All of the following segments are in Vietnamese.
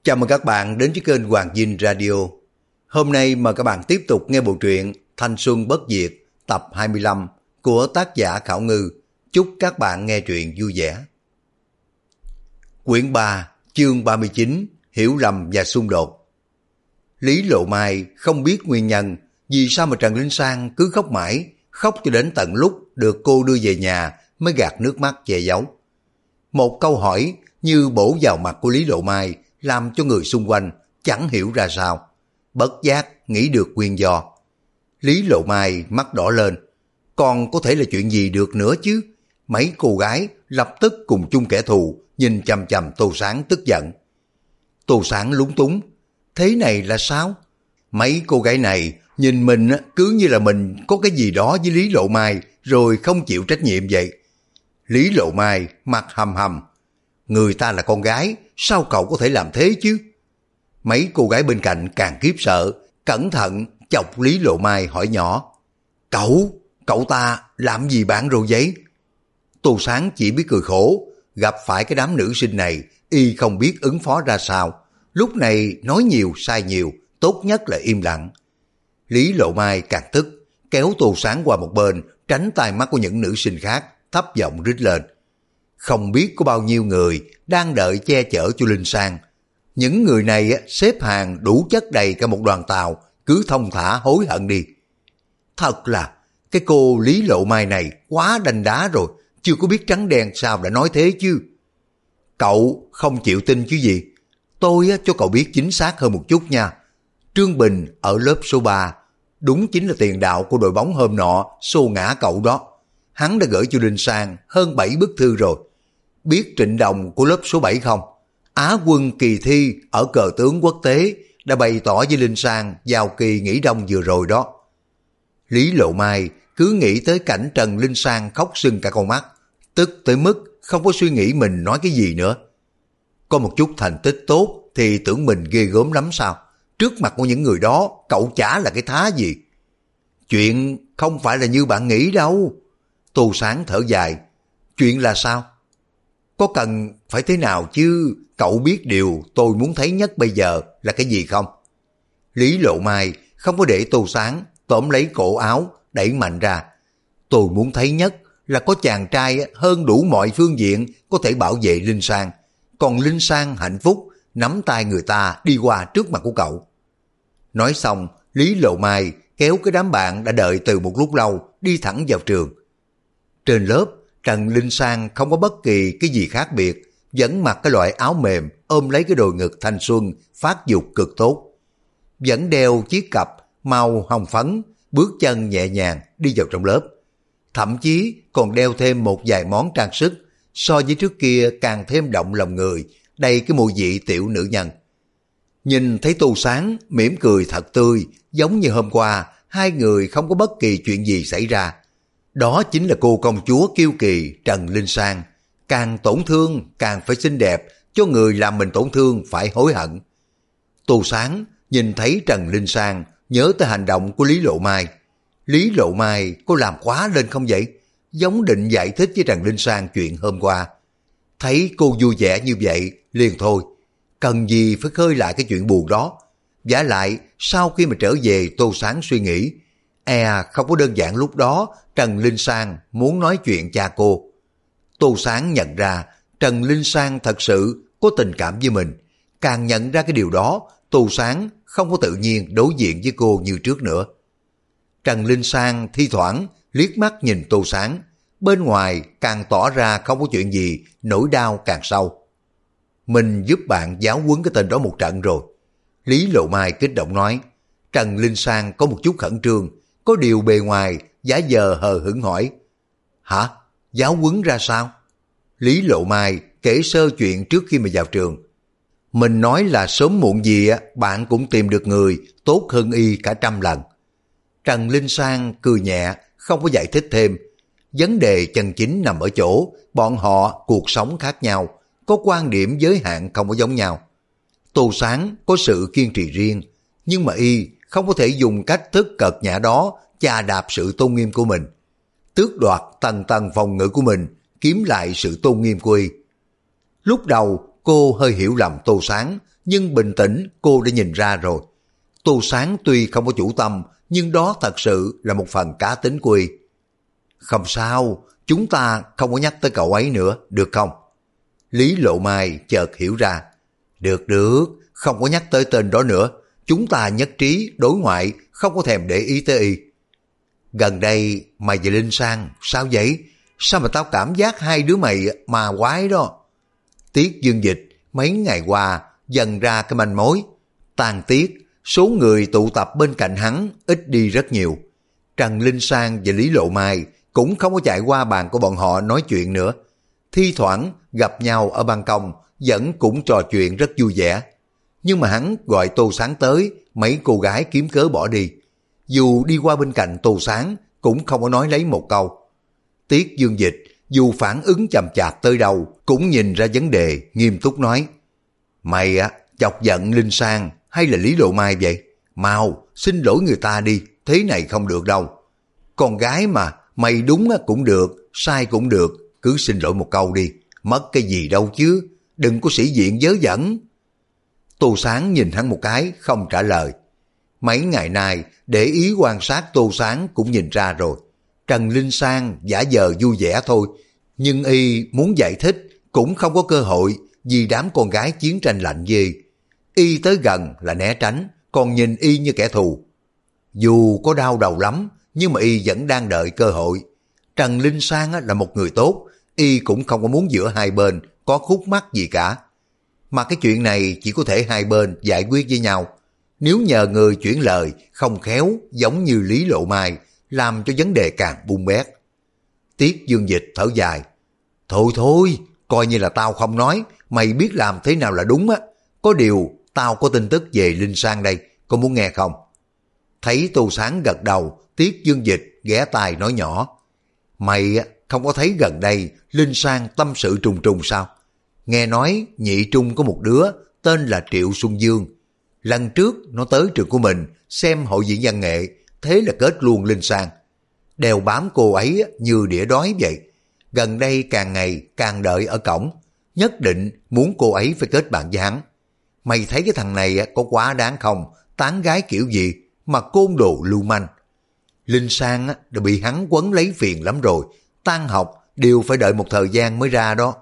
Chào mừng các bạn đến với kênh Hoàng Dinh Radio. Hôm nay mời các bạn tiếp tục nghe bộ truyện Thanh Xuân Bất Diệt tập 25 của tác giả Khảo Ngư. Chúc các bạn nghe truyện vui vẻ. Quyển 3, chương 39, Hiểu lầm và xung đột. Lý Lộ Mai không biết nguyên nhân vì sao mà Trần Linh Sang cứ khóc mãi, khóc cho đến tận lúc được cô đưa về nhà mới gạt nước mắt che giấu. Một câu hỏi như bổ vào mặt của Lý Lộ Mai làm cho người xung quanh chẳng hiểu ra sao, bất giác nghĩ được nguyên do. Lý Lộ Mai mắt đỏ lên, còn có thể là chuyện gì được nữa chứ? Mấy cô gái lập tức cùng chung kẻ thù nhìn chằm chằm Tô Sáng tức giận. Tô Sáng lúng túng, thế này là sao? Mấy cô gái này nhìn mình cứ như là mình có cái gì đó với Lý Lộ Mai rồi không chịu trách nhiệm vậy. Lý Lộ Mai mặt hầm hầm, người ta là con gái, sao cậu có thể làm thế chứ? Mấy cô gái bên cạnh càng khiếp sợ, cẩn thận chọc Lý Lộ Mai hỏi nhỏ, Cậu ta làm gì bạn rồi vậy? Tô Sáng chỉ biết cười khổ, gặp phải cái đám nữ sinh này, y không biết ứng phó ra sao. Lúc này nói nhiều sai nhiều, tốt nhất là im lặng. Lý Lộ Mai càng tức, kéo Tô Sáng qua một bên, tránh tai mắt của những nữ sinh khác, thấp giọng rít lên. Không biết có bao nhiêu người đang đợi che chở cho Linh Sang. Những người này xếp hàng đủ chất đầy cả một đoàn tàu, cứ thông thả hối hận đi. Thật là, cái cô Lý Lộ Mai này quá đanh đá rồi, chưa có biết trắng đen sao đã nói thế chứ. Cậu không chịu tin chứ gì? Tôi cho cậu biết chính xác hơn một chút nha. Trương Bình ở lớp số 3, đúng chính là tiền đạo của đội bóng hôm nọ xô ngã cậu đó. Hắn đã gửi cho Linh Sang hơn 7 bức thư rồi. Biết Trịnh Đồng của lớp số 7 không? Á quân kỳ thi ở cờ tướng quốc tế đã bày tỏ với Linh Sang vào kỳ nghỉ đông vừa rồi đó. Lý Lộ Mai cứ nghĩ tới cảnh Trần Linh Sang khóc sưng cả con mắt, tức tới mức không có suy nghĩ mình nói cái gì nữa. Có một chút thành tích tốt thì tưởng mình ghê gớm lắm sao? Trước mặt của những người đó cậu chả là cái thá gì. Chuyện không phải là như bạn nghĩ đâu. Tô Sáng thở dài. Chuyện là sao? Có cần phải thế nào chứ? Cậu biết điều tôi muốn thấy nhất bây giờ là cái gì không? Lý Lộ Mai không có để Tô Sáng tóm lấy cổ áo, đẩy mạnh ra. Tôi muốn thấy nhất là có chàng trai hơn đủ mọi phương diện có thể bảo vệ Linh Sang. Còn Linh Sang hạnh phúc, nắm tay người ta đi qua trước mặt của cậu. Nói xong, Lý Lộ Mai kéo cái đám bạn đã đợi từ một lúc lâu đi thẳng vào trường. Trên lớp, Trần Linh Sang không có bất kỳ cái gì khác biệt, vẫn mặc cái loại áo mềm ôm lấy cái đồi ngực thanh xuân, phát dục cực tốt. Vẫn đeo chiếc cặp màu hồng phấn, bước chân nhẹ nhàng đi vào trong lớp. Thậm chí còn đeo thêm một vài món trang sức, so với trước kia càng thêm động lòng người, đầy cái mùi vị tiểu nữ nhân. Nhìn thấy Tô Sáng mỉm cười thật tươi, giống như hôm qua hai người không có bất kỳ chuyện gì xảy ra. Đó chính là cô công chúa kiêu kỳ Trần Linh Sang, càng tổn thương càng phải xinh đẹp, cho người làm mình tổn thương phải hối hận. Tô Sáng nhìn thấy Trần Linh Sang, nhớ tới hành động của Lý Lộ Mai. Lý Lộ Mai có làm quá lên không vậy? Giống định giải thích với Trần Linh Sang chuyện hôm qua. Thấy cô vui vẻ như vậy, liền thôi. Cần gì phải khơi lại cái chuyện buồn đó. Vả lại, sau khi mà trở về Tô Sáng suy nghĩ, không có đơn giản lúc đó Trần Linh Sang muốn nói chuyện cha cô. Tô Sáng nhận ra Trần Linh Sang thật sự có tình cảm với mình. Càng nhận ra cái điều đó, Tô Sáng không có tự nhiên đối diện với cô như trước nữa. Trần Linh Sang thi thoảng liếc mắt nhìn Tô Sáng, bên ngoài càng tỏ ra không có chuyện gì, nỗi đau càng sâu. Mình giúp bạn giáo huấn cái tên đó một trận rồi. Lý Lộ Mai kích động nói. Trần Linh Sang có một chút khẩn trương, có điều bề ngoài giả vờ hờ hững hỏi. Hả? Giáo huấn ra sao? Lý Lộ Mai kể sơ chuyện trước khi mà vào trường. Mình nói là sớm muộn gì bạn cũng tìm được người tốt hơn y cả 100 lần. Trần Linh Sang cười nhẹ, không có giải thích thêm. Vấn đề chân chính nằm ở chỗ bọn họ cuộc sống khác nhau, có quan điểm giới hạn không có giống nhau. Tô Sáng có sự kiên trì riêng, nhưng mà y không có thể dùng cách thức cợt nhã đó chà đạp sự tôn nghiêm của mình, tước đoạt tầng tầng phòng ngự của mình, kiếm lại sự tôn nghiêm của y. Lúc đầu cô hơi hiểu lầm Tô Sáng, nhưng bình tĩnh cô đã nhìn ra rồi. Tô Sáng tuy không có chủ tâm, nhưng đó thật sự là một phần cá tính của y. Không sao, chúng ta không có nhắc tới cậu ấy nữa, được không? Lý Lộ Mai chợt hiểu ra. Được, không có nhắc tới tên đó nữa. Chúng ta nhất trí đối ngoại, không có thèm để ý tới y. Gần đây mày và Linh Sang, sao vậy? Sao mà tao cảm giác hai đứa mày mà quái đó? Tiết Dương Dịch mấy ngày qua dần ra cái manh mối. Tàn tiết, số người tụ tập bên cạnh hắn ít đi rất nhiều. Trần Linh Sang và Lý Lộ Mai cũng không có chạy qua bàn của bọn họ nói chuyện nữa. Thi thoảng gặp nhau ở ban công vẫn cũng trò chuyện rất vui vẻ. Nhưng mà hắn gọi Tô Sáng tới, mấy cô gái kiếm cớ bỏ đi. Dù đi qua bên cạnh Tô Sáng cũng không có nói lấy một câu. Tiết Dương Dịch dù phản ứng chậm chạp tới đâu cũng nhìn ra vấn đề, nghiêm túc nói: Mày chọc giận Linh Sang hay là Lý Lộ Mai vậy? Mau xin lỗi người ta đi, thế này không được đâu. Con gái mà, mày đúng cũng được, sai cũng được, cứ xin lỗi một câu đi, mất cái gì đâu chứ, đừng có sĩ diện vớ vẩn. Tô Sáng nhìn hắn một cái, không trả lời. Mấy ngày nay để ý quan sát Tô Sáng cũng nhìn ra rồi. Trần Linh Sang giả vờ vui vẻ thôi, nhưng y muốn giải thích cũng không có cơ hội vì đám con gái chiến tranh lạnh gì. Y tới gần là né tránh, còn nhìn y như kẻ thù. Dù có đau đầu lắm, nhưng mà y vẫn đang đợi cơ hội. Trần Linh Sang là một người tốt, y cũng không có muốn giữa hai bên có khúc mắc gì cả. Mà cái chuyện này chỉ có thể hai bên giải quyết với nhau. Nếu nhờ người chuyển lời không khéo giống như Lý Lộ Mai, làm cho vấn đề càng bung bét. Tiết Dương Dịch thở dài. Thôi, coi như là tao không nói, mày biết làm thế nào là đúng á. Có điều, tao có tin tức về Linh Sang đây, có muốn nghe không? Thấy Tô Sáng gật đầu, Tiết Dương Dịch ghé tai nói nhỏ. Mày không có thấy gần đây Linh Sang tâm sự trùng trùng sao? Nghe nói nhị trung có một đứa tên là Triệu Xuân Dương. Lần trước nó tới trường của mình xem hội diễn văn nghệ, thế là kết luôn Linh Sang. Đèo bám cô ấy như đĩa đói vậy. Gần đây càng ngày càng đợi ở cổng, nhất định muốn cô ấy phải kết bạn với hắn. Mày thấy cái thằng này có quá đáng không? Tán gái kiểu gì mà côn đồ lưu manh. Linh Sang đã bị hắn quấn lấy phiền lắm rồi, tan học đều phải đợi một thời gian mới ra đó.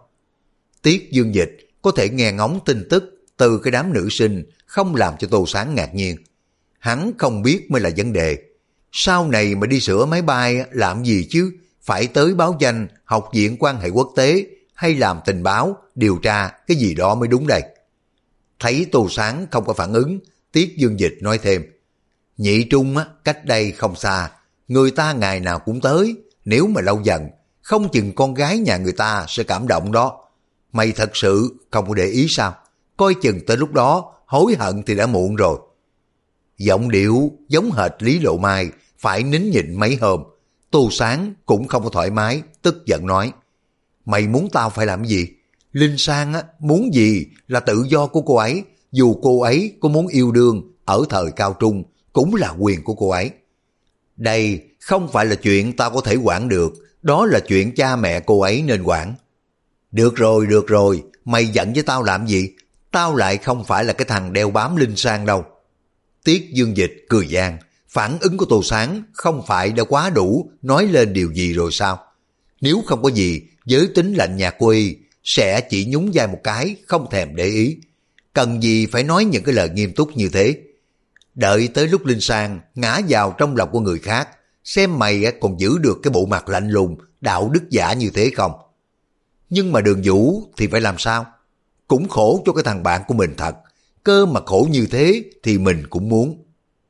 Tiết Dương Dịch có thể nghe ngóng tin tức từ cái đám nữ sinh không làm cho Tô Sáng ngạc nhiên. Hắn không biết mới là vấn đề. Sau này mà đi sửa máy bay làm gì chứ? Phải tới báo danh Học viện Quan hệ Quốc tế hay làm tình báo, điều tra cái gì đó mới đúng đây. Thấy Tô Sáng không có phản ứng, Tiết Dương Dịch nói thêm. Nhị trung cách đây không xa, người ta ngày nào cũng tới, nếu mà lâu dần, không chừng con gái nhà người ta sẽ cảm động đó. Mày thật sự không có để ý sao? Coi chừng tới lúc đó, hối hận thì đã muộn rồi. Giọng điệu giống hệt Lý Lộ Mai, phải nín nhịn mấy hôm. Tô Sáng cũng không có thoải mái, tức giận nói. Mày muốn tao phải làm gì? Linh Sang muốn gì là tự do của cô ấy, dù cô ấy có muốn yêu đương ở thời cao trung, cũng là quyền của cô ấy. Đây không phải là chuyện tao có thể quản được, đó là chuyện cha mẹ cô ấy nên quản. Được rồi, mày giận với tao làm gì? Tao lại không phải là cái thằng đeo bám Linh Sang đâu. Tiết Dương Dịch cười gian, phản ứng của Tô Sáng không phải đã quá đủ nói lên điều gì rồi sao? Nếu không có gì, giới tính lạnh nhạt của y sẽ chỉ nhún vai một cái, không thèm để ý. Cần gì phải nói những cái lời nghiêm túc như thế? Đợi tới lúc Linh Sang ngã vào trong lòng của người khác, xem mày còn giữ được cái bộ mặt lạnh lùng, đạo đức giả như thế không? Nhưng mà Đường Vũ thì phải làm sao? Cũng khổ cho cái thằng bạn của mình thật, cơ mà khổ như thế thì mình cũng muốn.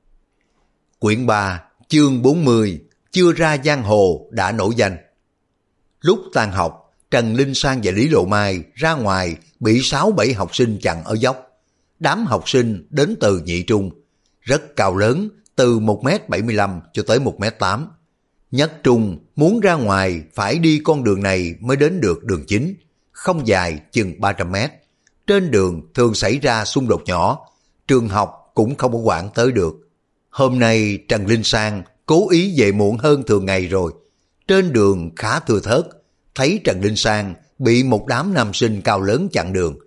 Quyển 3, chương 40, chưa ra giang hồ đã nổi danh. Lúc tan học, Trần Linh Sang và Lý Lộ Mai ra ngoài bị 6-7 học sinh chặn ở dốc. Đám học sinh đến từ nhị trung, rất cao lớn, từ 1m75 cho tới 1m8. Nhất trung muốn ra ngoài phải đi con đường này mới đến được đường chính, không dài chừng 300 mét. Trên đường thường xảy ra xung đột nhỏ, trường học cũng không có quản tới được. Hôm nay Trần Linh Sang cố ý về muộn hơn thường ngày rồi. Trên đường khá thưa thớt, thấy Trần Linh Sang bị một đám nam sinh cao lớn chặn đường.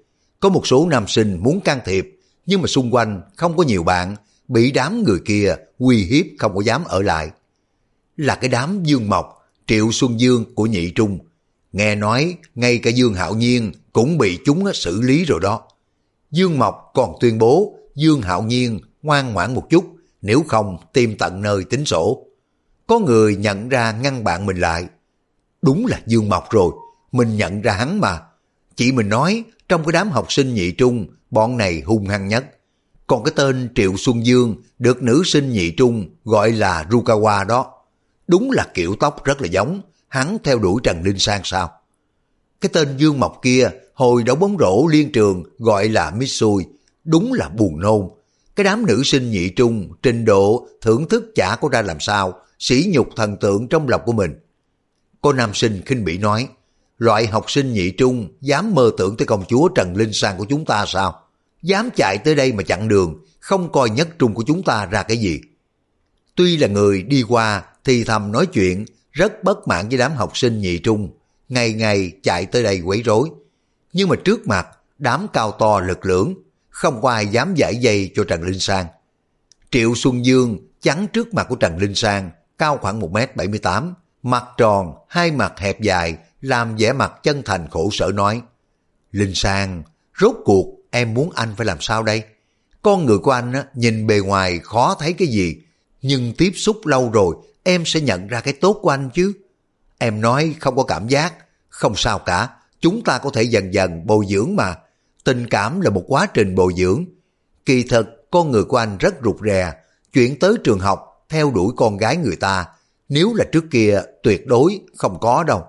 Có một số nam sinh muốn can thiệp, nhưng mà xung quanh không có nhiều bạn, bị đám người kia uy hiếp không có dám ở lại. Là cái đám Dương Mộc, Triệu Xuân Dương của Nhị Trung. Nghe nói ngay cả Dương Hạo Nhiên cũng bị chúng xử lý rồi đó. Dương Mộc còn tuyên bố Dương Hạo Nhiên ngoan ngoãn một chút, nếu không tìm tận nơi tính sổ. Có người nhận ra ngăn bạn mình lại. Đúng là Dương Mộc rồi, mình nhận ra hắn mà. Chị mình nói trong cái đám học sinh Nhị Trung, bọn này hung hăng nhất. Còn cái tên Triệu Xuân Dương được nữ sinh Nhị Trung gọi là Rukawa đó. Đúng là kiểu tóc rất là giống, hắn theo đuổi Trần Linh Sang sao? Cái tên Dương Mộc kia hồi đấu bóng rổ liên trường gọi là Mitsui, đúng là buồn nôn. Cái đám nữ sinh Nhị Trung trình độ thưởng thức chả có ra làm sao, sỉ nhục thần tượng trong lòng của mình. Cô nam sinh khinh bỉ nói, loại học sinh Nhị Trung dám mơ tưởng tới công chúa Trần Linh Sang của chúng ta sao? Dám chạy tới đây mà chặn đường, không coi Nhất Trung của chúng ta ra cái gì. Tuy là người đi qua thì thầm nói chuyện, rất bất mãn với đám học sinh Nhị Trung, ngày ngày chạy tới đây quấy rối. Nhưng mà trước mặt đám cao to lực lưỡng, không có ai dám giải dây cho Trần Linh Sang. Triệu Xuân Dương chắn trước mặt của Trần Linh Sang, cao khoảng 1m78, mặt tròn, hai mặt hẹp dài, làm vẻ mặt chân thành khổ sở nói, Linh Sang, rốt cuộc em muốn anh phải làm sao đây? Con người của anh nhìn bề ngoài khó thấy cái gì, nhưng tiếp xúc lâu rồi em sẽ nhận ra cái tốt của anh chứ. Em nói không có cảm giác, không sao cả, chúng ta có thể dần dần bồi dưỡng mà. Tình cảm là một quá trình bồi dưỡng. Kỳ thực con người của anh rất rụt rè, chuyển tới trường học theo đuổi con gái người ta, nếu là trước kia tuyệt đối không có đâu.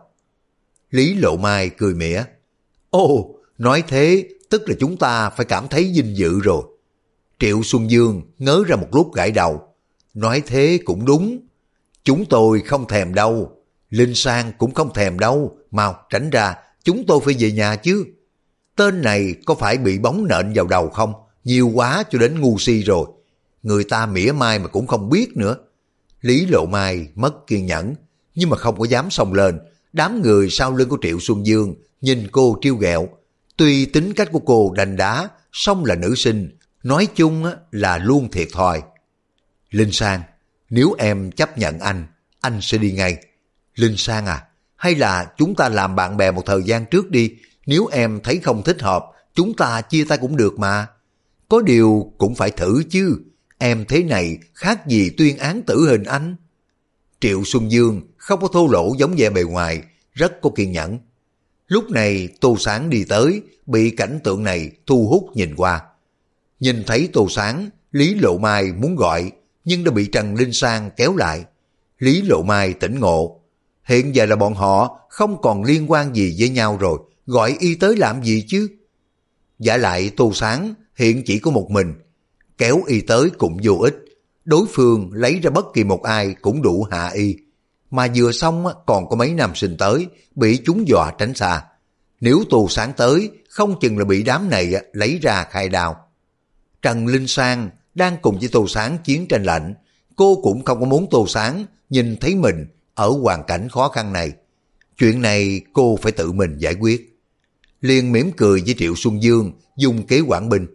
Lý Lộ Mai cười mỉa, ồ, nói thế tức là chúng ta phải cảm thấy vinh dự rồi. Triệu Xuân Dương ngớ ra một lúc gãi đầu, nói thế cũng đúng. Chúng tôi không thèm đâu, Linh Sang cũng không thèm đâu, mau tránh ra, chúng tôi phải về nhà chứ. Tên này có phải bị bóng nện vào đầu không? Nhiều quá cho đến ngu si rồi. Người ta mỉa mai mà cũng không biết nữa. Lý Lộ Mai mất kiên nhẫn, nhưng mà không có dám xông lên. Đám người sau lưng của Triệu Xuân Dương nhìn cô trêu ghẹo. Tuy tính cách của cô đành đá, song là nữ sinh, nói chung là luôn thiệt thòi. Linh Sang, nếu em chấp nhận anh sẽ đi ngay. Linh Sang à, hay là chúng ta làm bạn bè một thời gian trước đi, nếu em thấy không thích hợp, chúng ta chia tay cũng được mà. Có điều cũng phải thử chứ, em thế này khác gì tuyên án tử hình anh. Triệu Xuân Dương không có thô lỗ giống vẻ bề ngoài, rất có kiên nhẫn. Lúc này Tô Sáng đi tới, bị cảnh tượng này thu hút nhìn qua. Nhìn thấy Tô Sáng, Lý Lộ Mai muốn gọi, nhưng đã bị Trần Linh Sang kéo lại. Lý Lộ Mai tỉnh ngộ, hiện giờ là bọn họ không còn liên quan gì với nhau rồi, gọi y tới làm gì chứ? Giả lại Tô Sáng hiện chỉ có một mình, kéo y tới cũng vô ích, đối phương lấy ra bất kỳ một ai cũng đủ hạ y. Mà vừa xong còn có mấy nam sinh tới, bị chúng dọa tránh xa. Nếu Tô Sáng tới, không chừng là bị đám này lấy ra khai đao. Trần Linh Sang đang cùng với Tô Sáng chiến tranh lạnh, cô cũng không có muốn Tô Sáng nhìn thấy mình ở hoàn cảnh khó khăn này. Chuyện này cô phải tự mình giải quyết. Liền mỉm cười với Triệu Xuân Dương, dùng kế quản binh.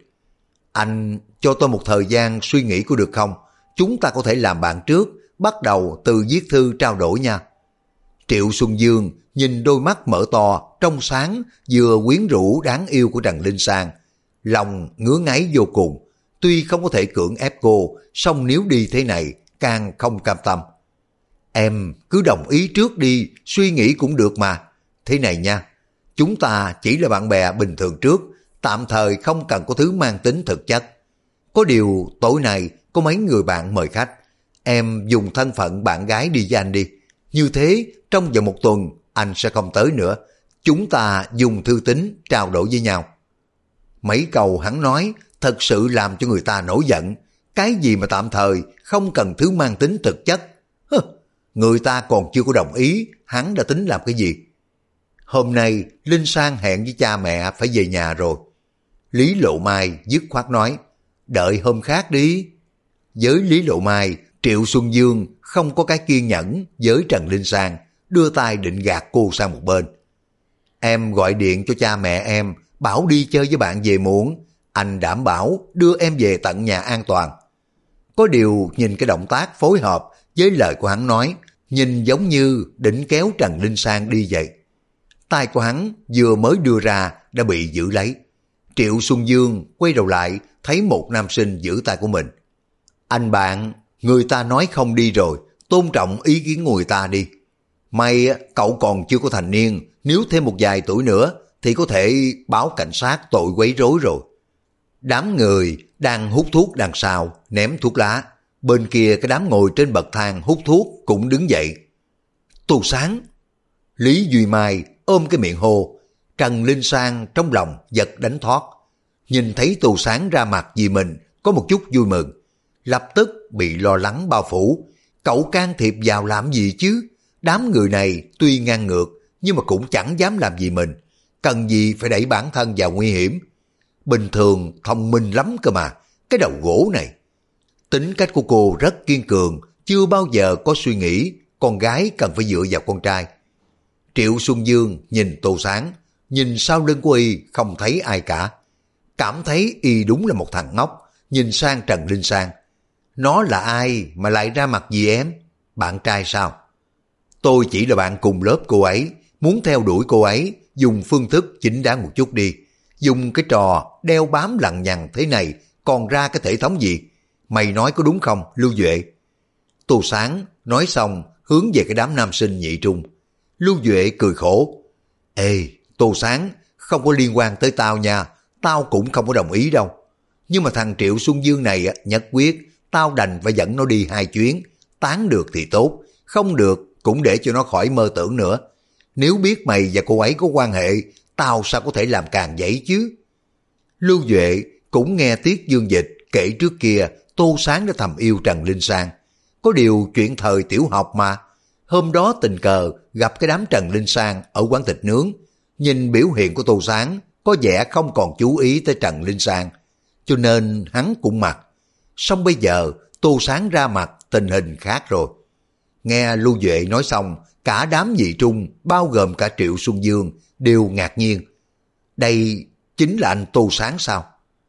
Anh cho tôi một thời gian suy nghĩ có được không? Chúng ta có thể làm bạn trước, bắt đầu từ viết thư trao đổi nha. Triệu Xuân Dương nhìn đôi mắt mở to, trong sáng, vừa quyến rũ đáng yêu của Trần Linh Sang. Lòng ngứa ngáy vô cùng, tuy không có thể cưỡng ép cô, song nếu đi thế này, càng không cam tâm. Em cứ đồng ý trước đi, suy nghĩ cũng được mà. Thế này nha, chúng ta chỉ là bạn bè bình thường trước, tạm thời không cần có thứ mang tính thực chất. Có điều tối nay có mấy người bạn mời khách, em dùng thân phận bạn gái đi với anh đi. Như thế trong vòng một tuần anh sẽ không tới nữa, chúng ta dùng thư tín trao đổi với nhau. Mấy câu hắn nói thật sự làm cho người ta nổi giận. Cái gì mà tạm thời không cần thứ mang tính thực chất? Người ta còn chưa có đồng ý, hắn đã tính làm cái gì? Hôm nay Linh Sang hẹn với cha mẹ phải về nhà rồi. Lý Lộ Mai dứt khoát nói, đợi hôm khác đi. Với Lý Lộ Mai, Triệu Xuân Dương không có cái kiên nhẫn với Trần Linh Sang, đưa tay định gạt cô sang một bên. Em gọi điện cho cha mẹ em, bảo đi chơi với bạn về muộn, anh đảm bảo đưa em về tận nhà an toàn. Có điều nhìn cái động tác phối hợp với lời của hắn nói, nhìn giống như định kéo Trần Linh Sang đi vậy. Tay của hắn vừa mới đưa ra đã bị giữ lấy. Triệu Xuân Dương quay đầu lại thấy một nam sinh giữ tay của mình. Anh bạn, người ta nói không đi rồi, tôn trọng ý kiến người ta đi. May cậu còn chưa có thành niên, nếu thêm một vài tuổi nữa thì có thể báo cảnh sát tội quấy rối rồi. Đám người đang hút thuốc đằng sau ném thuốc lá, bên kia cái đám ngồi trên bậc thang hút thuốc cũng đứng dậy. Tô Sáng! Lý Duy Mai ôm cái miệng hô. Trần Linh Sang trong lòng giật đánh thoát. Nhìn thấy Tô Sáng ra mặt vì mình có một chút vui mừng, lập tức bị lo lắng bao phủ. Cậu can thiệp vào làm gì chứ? Đám người này tuy ngang ngược nhưng mà cũng chẳng dám làm gì mình, cần gì phải đẩy bản thân vào nguy hiểm. Bình thường thông minh lắm cơ mà, cái đầu gỗ này. Tính cách của cô rất kiên cường, chưa bao giờ có suy nghĩ con gái cần phải dựa vào con trai. Triệu Xuân Dương nhìn Tô Sáng, nhìn sau lưng của y không thấy ai cả. Cảm thấy y đúng là một thằng ngốc, nhìn sang Trần Linh Sang. Nó là ai mà lại ra mặt gì em? Bạn trai sao? Tôi chỉ là bạn cùng lớp cô ấy, muốn theo đuổi cô ấy, dùng phương thức chính đáng một chút đi. Dùng cái trò đeo bám lằng nhằng thế này còn ra cái thể thống gì? Mày nói có đúng không, Lưu Duệ? Tô Sáng nói xong hướng về cái đám nam sinh nhị trung. Lưu Duệ cười khổ. Ê, Tô Sáng, không có liên quan tới tao nha, tao cũng không có đồng ý đâu. Nhưng mà thằng Triệu Xuân Dương này nhất quyết, tao đành phải dẫn nó đi 2 chuyến, tán được thì tốt, không được cũng để cho nó khỏi mơ tưởng nữa. Nếu biết mày và cô ấy có quan hệ, tao sao có thể làm càng vậy chứ? Lưu Duệ cũng nghe Tiết Dương Dịch kể trước kia Tô Sáng đã thầm yêu Trần Linh Sang. Có điều chuyện thời tiểu học mà. Hôm đó tình cờ gặp cái đám Trần Linh Sang ở quán thịt nướng. Nhìn biểu hiện của Tô Sáng có vẻ không còn chú ý tới Trần Linh Sang, cho nên hắn cũng mặc. Xong bây giờ Tô Sáng ra mặt, tình hình khác rồi. Nghe Lưu Duệ nói xong, cả đám nhị trung bao gồm cả Triệu Xuân Dương đều ngạc nhiên. Đây chính là anh Tô Sáng sao?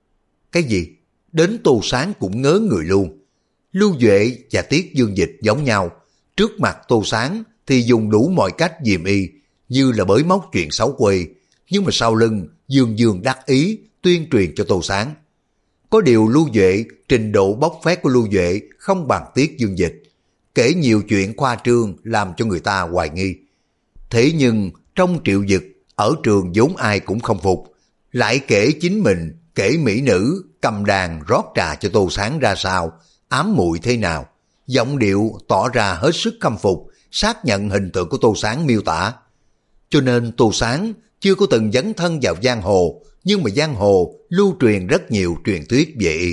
Cái gì? Đến Tô Sáng cũng ngớ người luôn. Lưu Duệ và Tiết Dương Dịch giống nhau. Trước mặt Tô Sáng thì dùng đủ mọi cách gièm y, như là bới móc chuyện xấu quê. Nhưng mà sau lưng Dương Dương đắc ý tuyên truyền cho Tô Sáng. Có điều Lưu Duệ, trình độ bóc phét của Lưu Duệ không bằng Tiết Dương Dịch. Kể nhiều chuyện khoa trương làm cho người ta hoài nghi. Thế nhưng trong Triệu Dực, ở trường vốn ai cũng không phục, lại kể chính mình, kể mỹ nữ cầm đàn rót trà cho Tô Sáng ra sao, ám muội thế nào, giọng điệu tỏ ra hết sức khâm phục, xác nhận hình tượng của Tô Sáng miêu tả. Cho nên Tô Sáng chưa có từng dấn thân vào giang hồ, nhưng mà giang hồ lưu truyền rất nhiều truyền thuyết về y.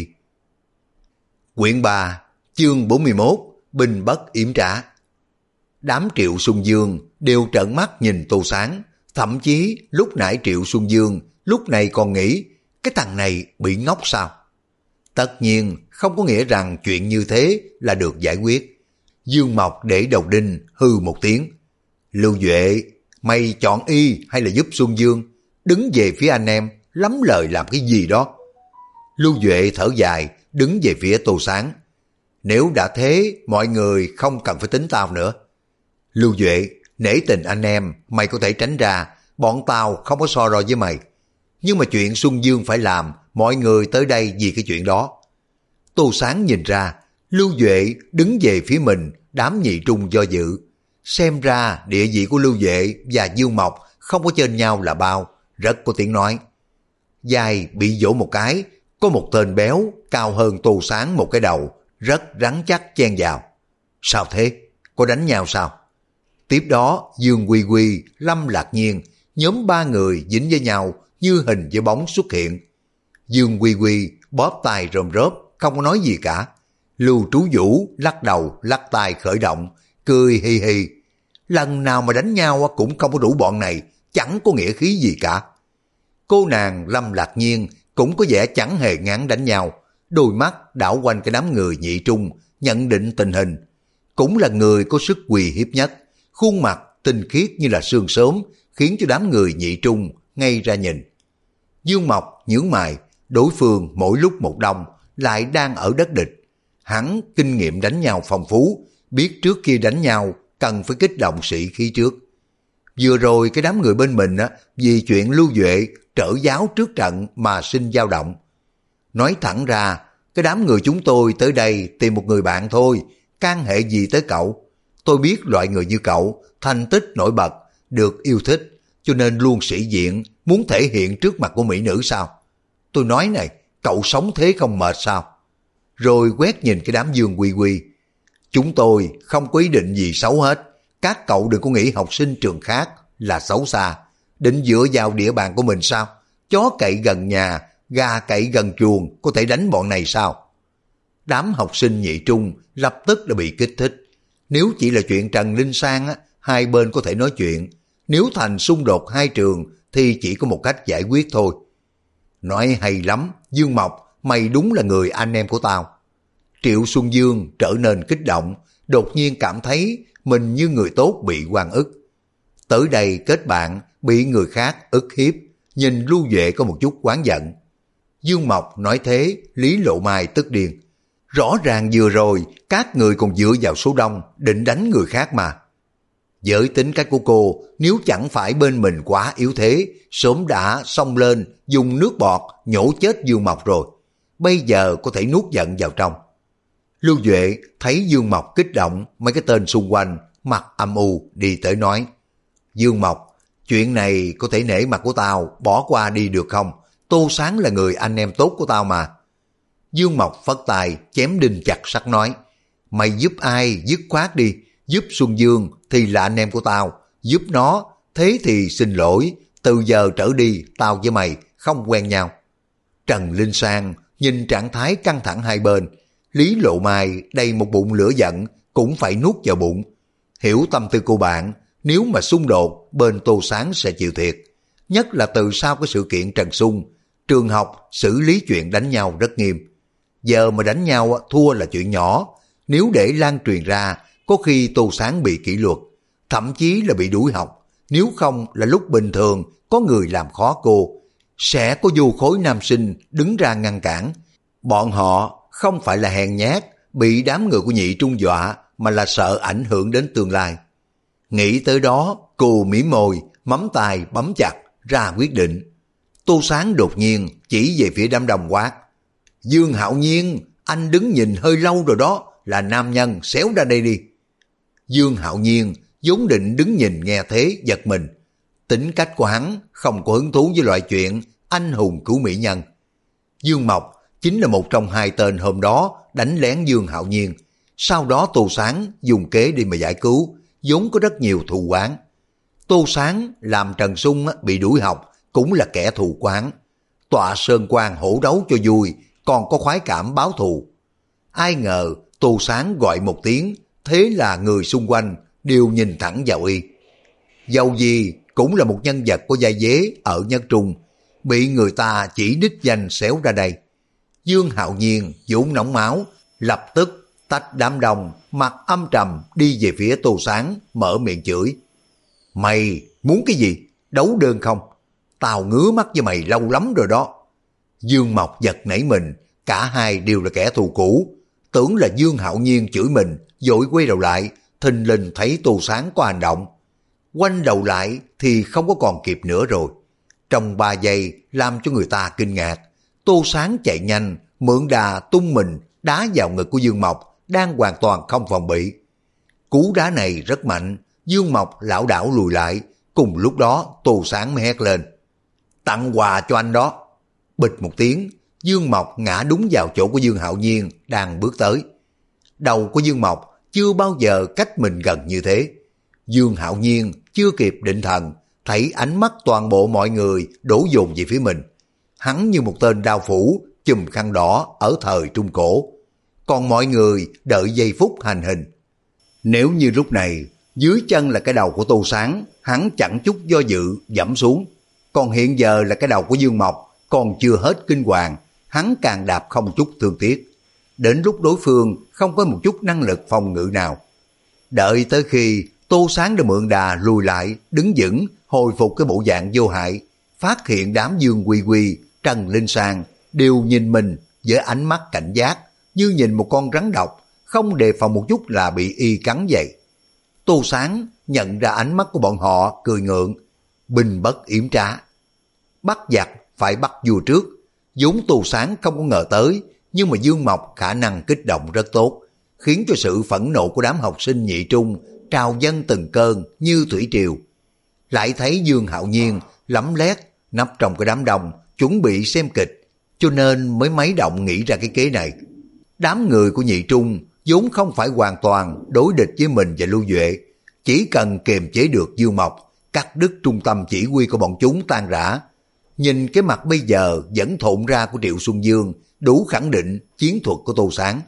Quyển 3, chương 41, Binh bất yểm trả. Đám Triệu Xuân Dương đều trợn mắt nhìn Tô Sáng, thậm chí lúc nãy Triệu Xuân Dương lúc này còn nghĩ cái thằng này bị ngốc sao. Tất nhiên không có nghĩa rằng chuyện như thế là được giải quyết. Dương Mộc để đầu đinh hư một tiếng. Lưu Duệ, mày chọn y hay là giúp Xuân Dương? Đứng về phía anh em, lắm lời làm cái gì đó. Lưu Duệ thở dài, đứng về phía Tô Sáng. Nếu đã thế, mọi người không cần phải tính tao nữa. Lưu Duệ, nể tình anh em, mày có thể tránh ra, bọn tao không có so đo với mày. Nhưng mà chuyện Xuân Dương phải làm, mọi người tới đây vì cái chuyện đó. Tô Sáng nhìn ra, Lưu Duệ đứng về phía mình, đám nhị trung do dự. Xem ra địa vị của Lưu Duệ và Dương Mộc không có trên nhau là bao, rất có tiếng nói. Dài bị vỗ một cái, có một tên béo cao hơn Tô Sáng một cái đầu, rất rắn chắc chen vào. Sao thế? Có đánh nhau sao? Tiếp đó Dương Quy Quy, Lâm Lạc Nhiên, nhóm 3 người dính với nhau như hình với bóng xuất hiện. Dương Quy Quy bóp tay rôm rớp, không có nói gì cả. Lưu Trú Vũ lắc đầu lắc tay khởi động, cười hi hi. Lần nào mà đánh nhau cũng không có đủ bọn này, chẳng có nghĩa khí gì cả. Cô nàng Lâm Lạc Nhiên cũng có vẻ chẳng hề ngán đánh nhau, đôi mắt đảo quanh cái đám người nhị trung, nhận định tình hình. Cũng là người có sức uy hiếp nhất, khuôn mặt tinh khiết như là sương sớm, khiến cho đám người nhị trung ngay ra nhìn. Dương Mộc nhướng mày, đối phương mỗi lúc một đông, lại đang ở đất địch. Hắn kinh nghiệm đánh nhau phong phú, biết trước kia đánh nhau cần phải kích động sĩ khí trước. Vừa rồi cái đám người bên mình vì chuyện Lưu Duệ trở giáo trước trận mà sinh dao động. Nói thẳng ra, cái đám người chúng tôi tới đây tìm một người bạn thôi, can hệ gì tới cậu. Tôi biết loại người như cậu, thành tích nổi bật, được yêu thích, cho nên luôn sĩ diện, muốn thể hiện trước mặt của mỹ nữ sao? Tôi nói này, cậu sống thế không mệt sao? Rồi quét nhìn cái đám Dương Quy Quy. Chúng tôi không có ý định gì xấu hết, các cậu đừng có nghĩ học sinh trường khác là xấu xa, định dựa vào địa bàn của mình sao? Chó cậy gần nhà, gà cậy gần chuồng, có thể đánh bọn này sao? Đám học sinh nhị trung lập tức đã bị kích thích. Nếu chỉ là chuyện Trần Linh Sang, hai bên có thể nói chuyện. Nếu thành xung đột hai trường thì chỉ có một cách giải quyết thôi. Nói hay lắm, Dương Mộc, mày đúng là người anh em của tao. Triệu Xuân Dương trở nên kích động, đột nhiên cảm thấy mình như người tốt bị oan ức. Tới đây kết bạn, bị người khác ức hiếp, nhìn Lưu Duệ có một chút oán giận. Dương Mộc nói thế, Lý Lộ Mai tức điên. Rõ ràng vừa rồi, các người còn dựa vào số đông, định đánh người khác mà. Với tính cách của cô, nếu chẳng phải bên mình quá yếu thế, sớm đã xông lên, dùng nước bọt, nhổ chết Dương Mộc rồi. Bây giờ có thể nuốt giận vào trong. Lưu Duệ thấy Dương Mộc kích động, mấy cái tên xung quanh, mặt âm u đi tới nói. Dương Mộc, chuyện này có thể nể mặt của tao, bỏ qua đi được không? Tô Sáng là người anh em tốt của tao mà. Dương Mộc phất tài, chém đinh chặt sắt nói. Mày giúp ai, dứt khoát đi. Giúp Xuân Dương thì là anh em của tao, giúp nó, thế thì xin lỗi, từ giờ trở đi tao với mày không quen nhau. Trần Linh Sang nhìn trạng thái căng thẳng hai bên, Lý Lộ Mai đầy một bụng lửa giận cũng phải nuốt vào bụng. Hiểu tâm tư của bạn, nếu mà xung đột bên Tô Sáng sẽ chịu thiệt. Nhất là từ sau cái sự kiện Trần Xung, trường học xử lý chuyện đánh nhau rất nghiêm. Giờ mà đánh nhau thua là chuyện nhỏ, nếu để lan truyền ra, có khi Tô Sáng bị kỷ luật, thậm chí là bị đuổi học. Nếu không là lúc bình thường có người làm khó cô, sẽ có vô khối nam sinh đứng ra ngăn cản. Bọn họ không phải là hèn nhát, bị đám người của nhị trung dọa, mà là sợ ảnh hưởng đến tương lai. Nghĩ tới đó, cô mỉm môi, mắm tay bấm chặt, ra quyết định. Tô Sáng đột nhiên chỉ về phía đám đông quát. Dương Hạo Nhiên, anh đứng nhìn hơi lâu rồi đó, là nam nhân, xéo ra đây đi. Dương Hạo Nhiên vốn định đứng nhìn nghe thế giật mình. Tính cách của hắn không có hứng thú với loại chuyện anh hùng cứu mỹ nhân. Dương Mộc chính là một trong hai tên hôm đó đánh lén Dương Hạo Nhiên. Sau đó Tô Sáng dùng kế đi mà giải cứu, vốn có rất nhiều thù oán. Tô Sáng làm Trần Xung bị đuổi học cũng là kẻ thù quán. Tọa sơn quan hổ đấu cho vui, còn có khoái cảm báo thù. Ai ngờ Tô Sáng gọi một tiếng, thế là người xung quanh đều nhìn thẳng vào y. Dầu gì cũng là một nhân vật có vai vế ở Nhất Trung, bị người ta chỉ đích danh xéo ra đây. Dương Hạo Nhiên vốn nóng máu, lập tức tách đám đông, mặt âm trầm đi về phía Tô Sáng, mở miệng chửi. Mày muốn cái gì? Đấu đơn không? Tao ngứa mắt với mày lâu lắm rồi đó. Dương Mộc giật nảy mình, cả hai đều là kẻ thù cũ. Tưởng là Dương Hạo Nhiên chửi mình, vội quay đầu lại, thình lình thấy Tô Sáng có hành động. Quanh đầu lại thì không có còn kịp nữa rồi. Trong 3 giây làm cho người ta kinh ngạc. Tô Sáng chạy nhanh, mượn đà tung mình, đá vào ngực của Dương Mộc, đang hoàn toàn không phòng bị. Cú đá này rất mạnh, Dương Mộc lảo đảo lùi lại, cùng lúc đó Tô Sáng mới hét lên. Tặng quà cho anh đó. Bịch một tiếng, Dương Mộc ngã đúng vào chỗ của Dương Hạo Nhiên đang bước tới. Đầu của Dương Mộc chưa bao giờ cách mình gần như thế. Dương Hạo Nhiên chưa kịp định thần, thấy ánh mắt toàn bộ mọi người đổ dồn về phía mình. Hắn như một tên đao phủ chùm khăn đỏ ở thời Trung Cổ. Còn mọi người đợi giây phút hành hình. Nếu như lúc này dưới chân là cái đầu của Tô Sáng, hắn chẳng chút do dự dẫm xuống. Còn hiện giờ là cái đầu của Dương Mộc, còn chưa hết kinh hoàng, hắn càng đạp không chút thương tiếc. Đến lúc đối phương không có một chút năng lực phòng ngự nào. Đợi tới khi Tô Sáng đã mượn đà lùi lại, đứng vững, hồi phục cái bộ dạng vô hại, phát hiện đám Dương Quy Quy, Trần Linh Sang đều nhìn mình với ánh mắt cảnh giác, như nhìn một con rắn độc, không đề phòng một chút là bị y cắn vậy. Tô Sáng nhận ra ánh mắt của bọn họ, cười ngượng, binh bất yểm trá. Bắt giặc phải bắt vua trước, vốn Tô Sáng không có ngờ tới, nhưng mà Dương Mộc khả năng kích động rất tốt, khiến cho sự phẫn nộ của đám học sinh nhị trung trào dâng từng cơn như thủy triều. Lại thấy Dương Hạo Nhiên lấm lét nấp trong cái đám đông chuẩn bị xem kịch, cho nên mới máy động nghĩ ra cái kế này. Đám người của nhị trung vốn không phải hoàn toàn đối địch với mình và Lưu Duệ, chỉ cần kiềm chế được Dương Mộc, cắt đứt trung tâm chỉ huy của bọn chúng tan rã. Nhìn cái mặt bây giờ vẫn thộn ra của Triệu Xuân Dương đủ khẳng định chiến thuật của Tô Sáng.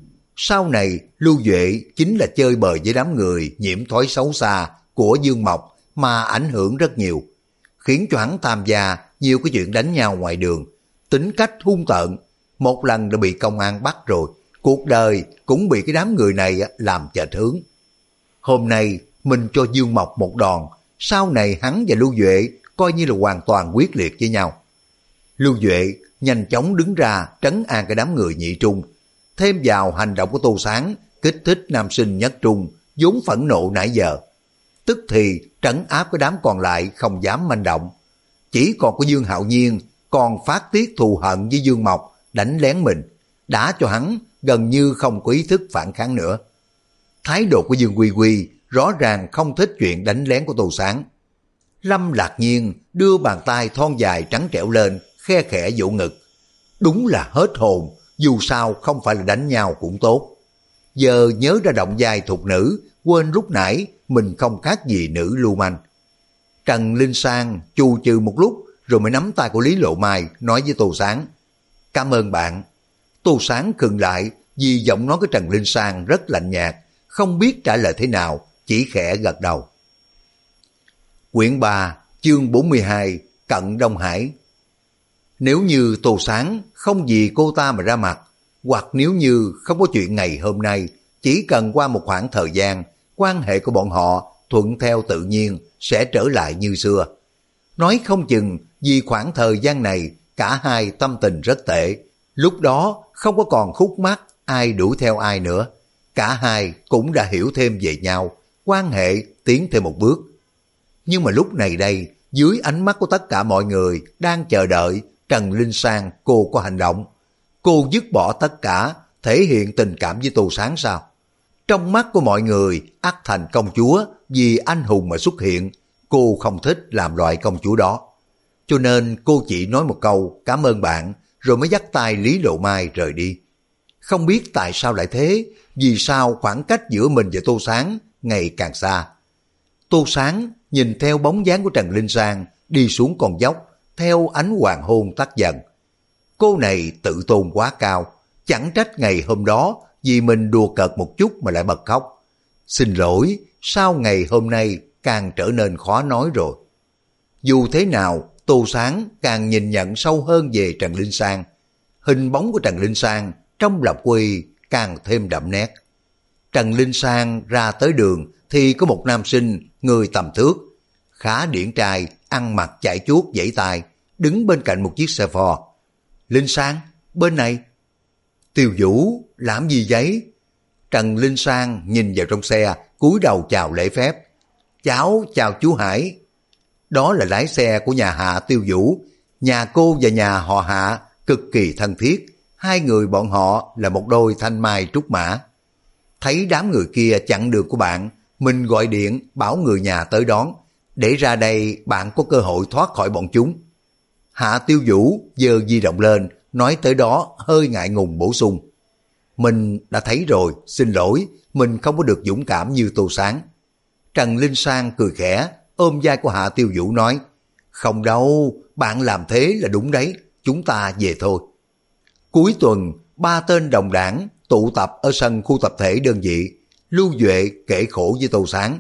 Sau này Lưu Duệ chính là chơi bời với đám người nhiễm thói xấu xa của Dương Mộc mà ảnh hưởng rất nhiều, khiến cho hắn tham gia nhiều cái chuyện đánh nhau ngoài đường, tính cách hung tợn, một lần đã bị công an bắt rồi, cuộc đời cũng bị cái đám người này làm chệch hướng. Hôm nay mình cho Dương Mộc một đòn, sau này hắn và Lưu Duệ coi như là hoàn toàn quyết liệt với nhau. Lưu Duệ nhanh chóng đứng ra trấn an cái đám người nhị trung, thêm vào hành động của Tô Sáng kích thích nam sinh nhất trung vốn phẫn nộ nãy giờ, tức thì trấn áp cái đám còn lại không dám manh động. Chỉ còn có Dương Hạo Nhiên còn phát tiết thù hận với Dương Mộc đánh lén mình, đã cho hắn gần như không có ý thức phản kháng nữa. Thái độ của Dương Quy Quy rõ ràng không thích chuyện đánh lén của Tô Sáng. Lâm Lạc Nhiên đưa bàn tay thon dài trắng trẻo lên, khe khẽ vỗ ngực. Đúng là hết hồn, dù sao không phải là đánh nhau cũng tốt. Giờ nhớ ra động giai thục nữ, quên lúc nãy mình không khác gì nữ lưu manh. Trần Linh Sang chù chừ một lúc rồi mới nắm tay của Lý Lộ Mai nói với Tô Sáng. Cảm ơn bạn. Tô Sáng khựng lại vì giọng nói của Trần Linh Sang rất lạnh nhạt, không biết trả lời thế nào, chỉ khẽ gật đầu. Quyển 3, chương 42, Cận Đông Hải. Nếu như Tô Sáng không vì cô ta mà ra mặt, hoặc nếu như không có chuyện ngày hôm nay, chỉ cần qua một khoảng thời gian, quan hệ của bọn họ thuận theo tự nhiên sẽ trở lại như xưa. Nói không chừng vì khoảng thời gian này cả hai tâm tình rất tệ, lúc đó không có còn khúc mắc ai đuổi theo ai nữa. Cả hai cũng đã hiểu thêm về nhau, quan hệ tiến thêm một bước. Nhưng mà lúc này đây, dưới ánh mắt của tất cả mọi người đang chờ đợi Trần Linh Sang cô có hành động. Cô dứt bỏ tất cả, thể hiện tình cảm với Tô Sáng sao? Trong mắt của mọi người, ắt thành công chúa vì anh hùng mà xuất hiện. Cô không thích làm loại công chúa đó. Cho nên cô chỉ nói một câu cảm ơn bạn, rồi mới dắt tay Lý Lộ Mai rời đi. Không biết tại sao lại thế, vì sao khoảng cách giữa mình và Tô Sáng ngày càng xa. Tô Sáng nhìn theo bóng dáng của Trần Linh Sang đi xuống con dốc, theo ánh hoàng hôn tắt dần. Cô này tự tôn quá cao, chẳng trách ngày hôm đó vì mình đùa cợt một chút mà lại bật khóc. Xin lỗi, sau ngày hôm nay càng trở nên khó nói rồi. Dù thế nào, Tô Sáng càng nhìn nhận sâu hơn về Trần Linh Sang. Hình bóng của Trần Linh Sang trong lòng Quy càng thêm đậm nét. Trần Linh Sang ra tới đường thì có một nam sinh người tầm thước, khá điển trai, ăn mặc chạy chuốt vẫy tay, đứng bên cạnh một chiếc xe Ford. Linh Sang, bên này. Tiêu Vũ, làm gì vậy? Trần Linh Sang nhìn vào trong xe, cúi đầu chào lễ phép. Cháu chào chú Hải. Đó là lái xe của nhà Hạ Tiêu Vũ. Nhà cô và nhà họ Hạ cực kỳ thân thiết. Hai người bọn họ là một đôi thanh mai trúc mã. Thấy đám người kia chặn đường của bạn, mình gọi điện bảo người nhà tới đón, để ra đây bạn có cơ hội thoát khỏi bọn chúng. Hạ Tiêu Vũ giơ di động lên, nói tới đó hơi ngại ngùng bổ sung. Mình đã thấy rồi, xin lỗi, mình không có được dũng cảm như Tô Sáng. Trần Linh Sang cười khẽ, ôm vai của Hạ Tiêu Vũ nói, không đâu, bạn làm thế là đúng đấy, chúng ta về thôi. Cuối tuần, 3 tên đồng đảng tụ tập ở sân khu tập thể đơn vị. Lưu Duệ kể khổ với Tô Sáng.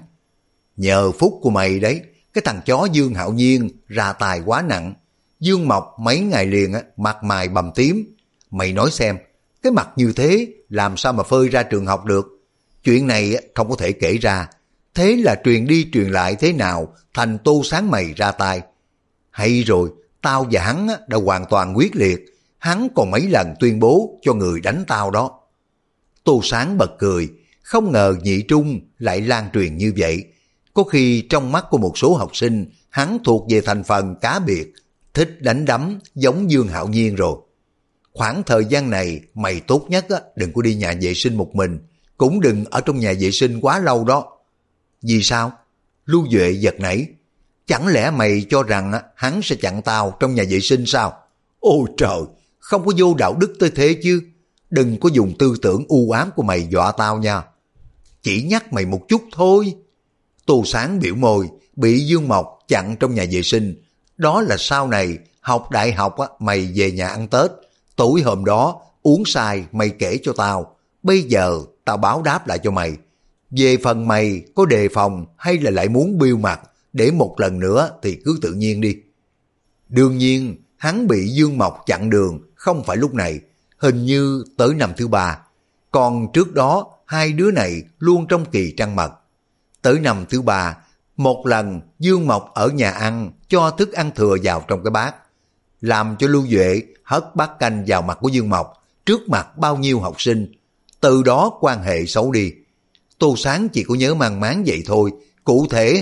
Nhờ phúc của mày đấy, cái thằng chó Dương Hạo Nhiên ra tài quá nặng. Dương Mộc mấy ngày liền mặt mày bầm tím. Mày nói xem, cái mặt như thế làm sao mà phơi ra trường học được. Chuyện này không có thể kể ra. Thế là truyền đi truyền lại thế nào thành Tô Sáng mày ra tay. Hay rồi, tao và hắn đã hoàn toàn quyết liệt, hắn còn mấy lần tuyên bố cho người đánh tao đó. Tô Sáng bật cười, không ngờ nhị trung lại lan truyền như vậy. Có khi trong mắt của một số học sinh, hắn thuộc về thành phần cá biệt, thích đánh đấm giống Dương Hạo Nhiên rồi. Khoảng thời gian này mày tốt nhất đừng có đi nhà vệ sinh một mình, cũng đừng ở trong nhà vệ sinh quá lâu đó. Vì sao? Lưu Duệ giật nảy. Chẳng lẽ mày cho rằng hắn sẽ chặn tao trong nhà vệ sinh sao? Ôi trời, không có vô đạo đức tới thế chứ. Đừng có dùng tư tưởng u ám của mày dọa tao nha. Chỉ nhắc mày một chút thôi. Tô Sáng biểu môi, bị Dương Mộc chặn trong nhà vệ sinh. Đó là sau này học đại học mày về nhà ăn Tết. Tối hôm đó uống sai mày kể cho tao. Bây giờ tao báo đáp lại cho mày. Về phần mày có đề phòng hay là lại muốn biêu mặt để một lần nữa thì cứ tự nhiên đi. Đương nhiên hắn bị Dương Mộc chặn đường không phải lúc này, hình như tới năm thứ 3. Còn trước đó hai đứa này luôn trong kỳ trăng mật. Tới năm thứ 3, một lần Dương Mộc ở nhà ăn cho thức ăn thừa vào trong cái bát, làm cho Lưu Duệ hất bát canh vào mặt của Dương Mộc trước mặt bao nhiêu học sinh. Từ đó quan hệ xấu đi. Tô Sáng chỉ có nhớ mang máng vậy thôi, cụ thể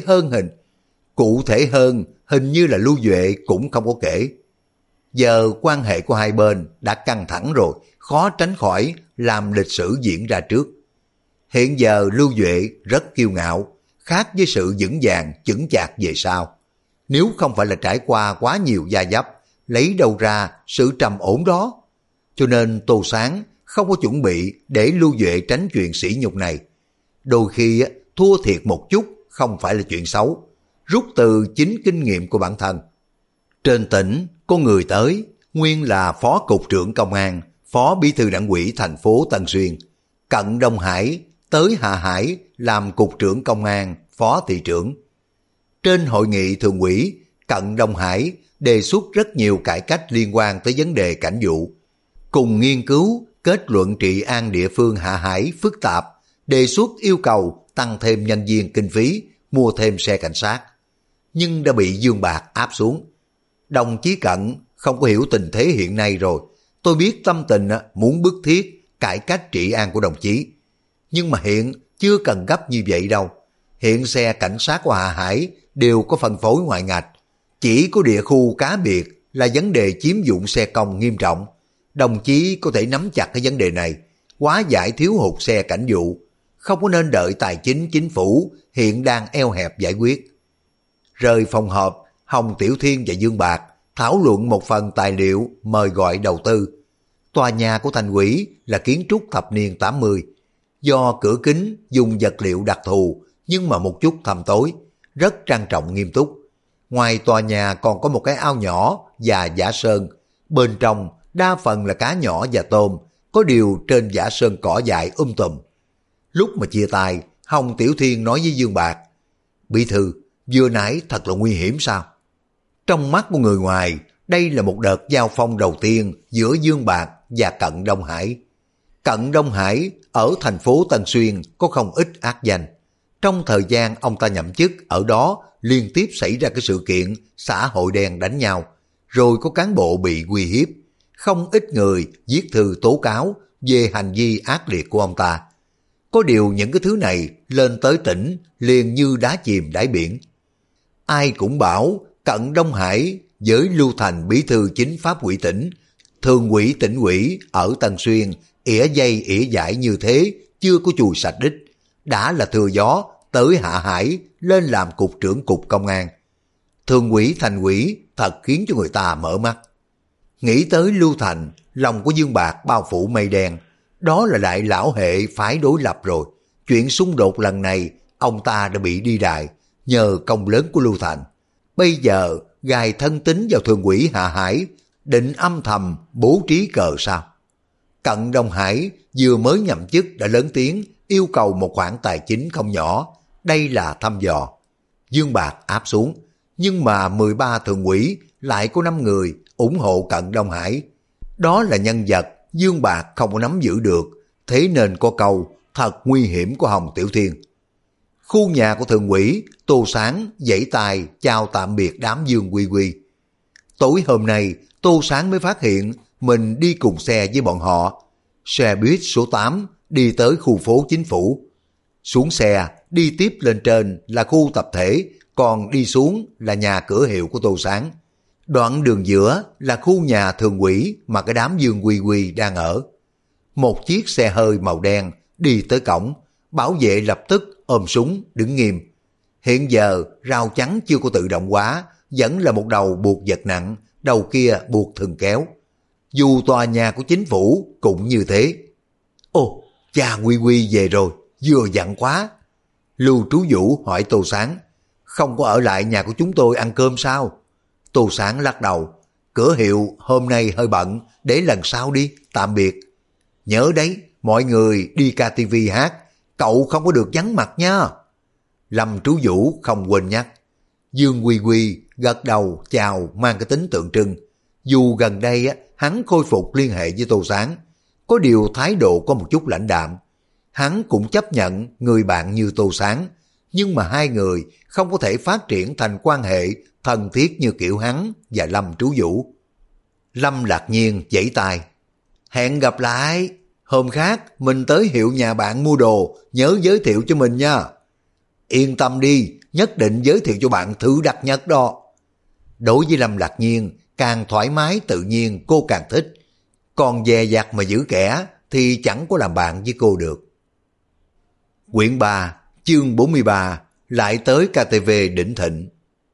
hơn hình như là Lưu Duệ cũng không có kể. Giờ quan hệ của hai bên đã căng thẳng rồi, khó tránh khỏi làm lịch sử diễn ra trước. Hiện giờ Lưu Duệ rất kiêu ngạo, khác với sự vững vàng chững chạc về sau. Nếu không phải là trải qua quá nhiều gia dấp, lấy đâu ra sự trầm ổn đó. Cho nên Tô Sáng không có chuẩn bị để Lưu Duệ tránh chuyện sỉ nhục này. Đôi khi thua thiệt một chút không phải là chuyện xấu, rút từ chính kinh nghiệm của bản thân. Trên tỉnh có người tới, nguyên là Phó Cục trưởng Công an, Phó Bí thư Đảng ủy thành phố Tân Xuyên. Cận Đông Hải tới Hạ Hải làm Cục trưởng Công an, Phó thị trưởng. Trên hội nghị thường ủy, Cận Đông Hải đề xuất rất nhiều cải cách liên quan tới vấn đề cảnh vụ. Cùng nghiên cứu kết luận trị an địa phương Hạ Hải phức tạp, đề xuất yêu cầu tăng thêm nhân viên kinh phí, mua thêm xe cảnh sát. Nhưng đã bị Dương Bạc áp xuống. Đồng chí Cận không có hiểu tình thế hiện nay rồi. Tôi biết tâm tình muốn bức thiết cải cách trị an của đồng chí. Nhưng mà hiện chưa cần gấp như vậy đâu. Hiện xe cảnh sát của Hạ Hải đều có phân phối ngoại ngạch. Chỉ có địa khu cá biệt là vấn đề chiếm dụng xe công nghiêm trọng. Đồng chí có thể nắm chặt cái vấn đề này, hóa giải thiếu hụt xe cảnh vụ. Không có nên đợi tài chính chính phủ hiện đang eo hẹp giải quyết. Rời phòng họp, Hồng Tiểu Thiên và Dương Bạc thảo luận một phần tài liệu mời gọi đầu tư. Tòa nhà của thành ủy là kiến trúc thập niên 80. Do cửa kính dùng vật liệu đặc thù nhưng mà một chút thâm tối, rất trang trọng nghiêm túc. Ngoài tòa nhà còn có một cái ao nhỏ và giả sơn. Bên trong đa phần là cá nhỏ và tôm, có điều trên giả sơn cỏ dại tùm. Lúc mà chia tay, Hồng Tiểu Thiên nói với Dương Bạc, Bí thư, vừa nãy thật là nguy hiểm sao? Trong mắt của người ngoài, đây là một đợt giao phong đầu tiên giữa Dương Bạc và Cận Đông Hải. Cận Đông Hải ở thành phố Tân Xuyên có không ít ác danh. Trong thời gian ông ta nhậm chức ở đó liên tiếp xảy ra cái sự kiện xã hội đen đánh nhau, rồi có cán bộ bị uy hiếp. Không ít người viết thư tố cáo về hành vi ác liệt của ông ta. Có điều những cái thứ này lên tới tỉnh liền như đá chìm đáy biển. Ai cũng bảo Cận Đông Hải với Lưu Thành bí thư chính pháp ủy tỉnh, thường ủy tỉnh ủy ở Tân Xuyên ỉa dây ỉa dải như thế chưa có chùi sạch đích, đã là thừa gió tới Hạ Hải lên làm cục trưởng cục công an. Thường ủy thành ủy thật khiến cho người ta mở mắt. Nghĩ tới Lưu Thành, lòng của Dương Bạc bao phủ mây đen. Đó là đại lão hệ phái đối lập rồi. Chuyện xung đột lần này ông ta đã bị đi đài nhờ công lớn của Lưu Thành. Bây giờ gài thân tín vào thường ủy Hạ Hải, định âm thầm bố trí cờ sao? Cận Đông Hải vừa mới nhậm chức đã lớn tiếng yêu cầu một khoản tài chính không nhỏ. Đây là thăm dò. Dương Bạc áp xuống, nhưng mà 13 thường ủy lại có 5 người ủng hộ Cận Đông Hải. Đó là nhân vật Dương Bạc không có nắm giữ được, thế nên có câu thật nguy hiểm của Hồng Tiểu Thiên. Khu nhà của thường ủy, Tô Sáng giãy tay chào tạm biệt đám Dương Quy Quy. Tối hôm nay, Tô Sáng mới phát hiện mình đi cùng xe với bọn họ. Xe buýt số 8 đi tới khu phố Chính phủ. Xuống xe, đi tiếp lên trên là khu tập thể, còn đi xuống là nhà cửa hiệu của Tô Sáng. Đoạn đường giữa là khu nhà thường ủy mà cái đám Dương Quy Quy đang ở. Một chiếc xe hơi màu đen đi tới cổng, bảo vệ lập tức ôm súng đứng nghiêm. Hiện giờ rào chắn chưa có tự động hóa, vẫn là một đầu buộc vật nặng, đầu kia buộc thừng kéo. Dù tòa nhà của chính phủ cũng như thế. Ồ, cha Quy Quy về rồi, vừa dặn quá. Lưu Trú Vũ hỏi Tô Sáng, không có ở lại nhà của chúng tôi ăn cơm sao? Tô Sáng lắc đầu, cửa hiệu hôm nay hơi bận, để lần sau đi, tạm biệt. Nhớ đấy, mọi người đi KTV hát, cậu không có được vắng mặt nha. Lâm Trú Vũ không quên nhắc. Dương Quy Quy gật đầu chào mang cái tính tượng trưng. Dù gần đây hắn khôi phục liên hệ với Tô Sáng, có điều thái độ có một chút lãnh đạm. Hắn cũng chấp nhận người bạn như Tô Sáng, nhưng mà hai người không có thể phát triển thành quan hệ thân thiết như kiểu hắn và Lâm Trú Vũ. Lâm Lạc Nhiên giãy tay, hẹn gặp lại, hôm khác mình tới hiệu nhà bạn mua đồ, nhớ giới thiệu cho mình nha. Yên tâm đi, nhất định giới thiệu cho bạn thứ đặc nhất đó. Đối với Lâm Lạc Nhiên, càng thoải mái tự nhiên cô càng thích, còn dè dặt mà giữ kẻ thì chẳng có làm bạn với cô được. Quyển 3, chương 43, lại tới KTV Đỉnh Thịnh.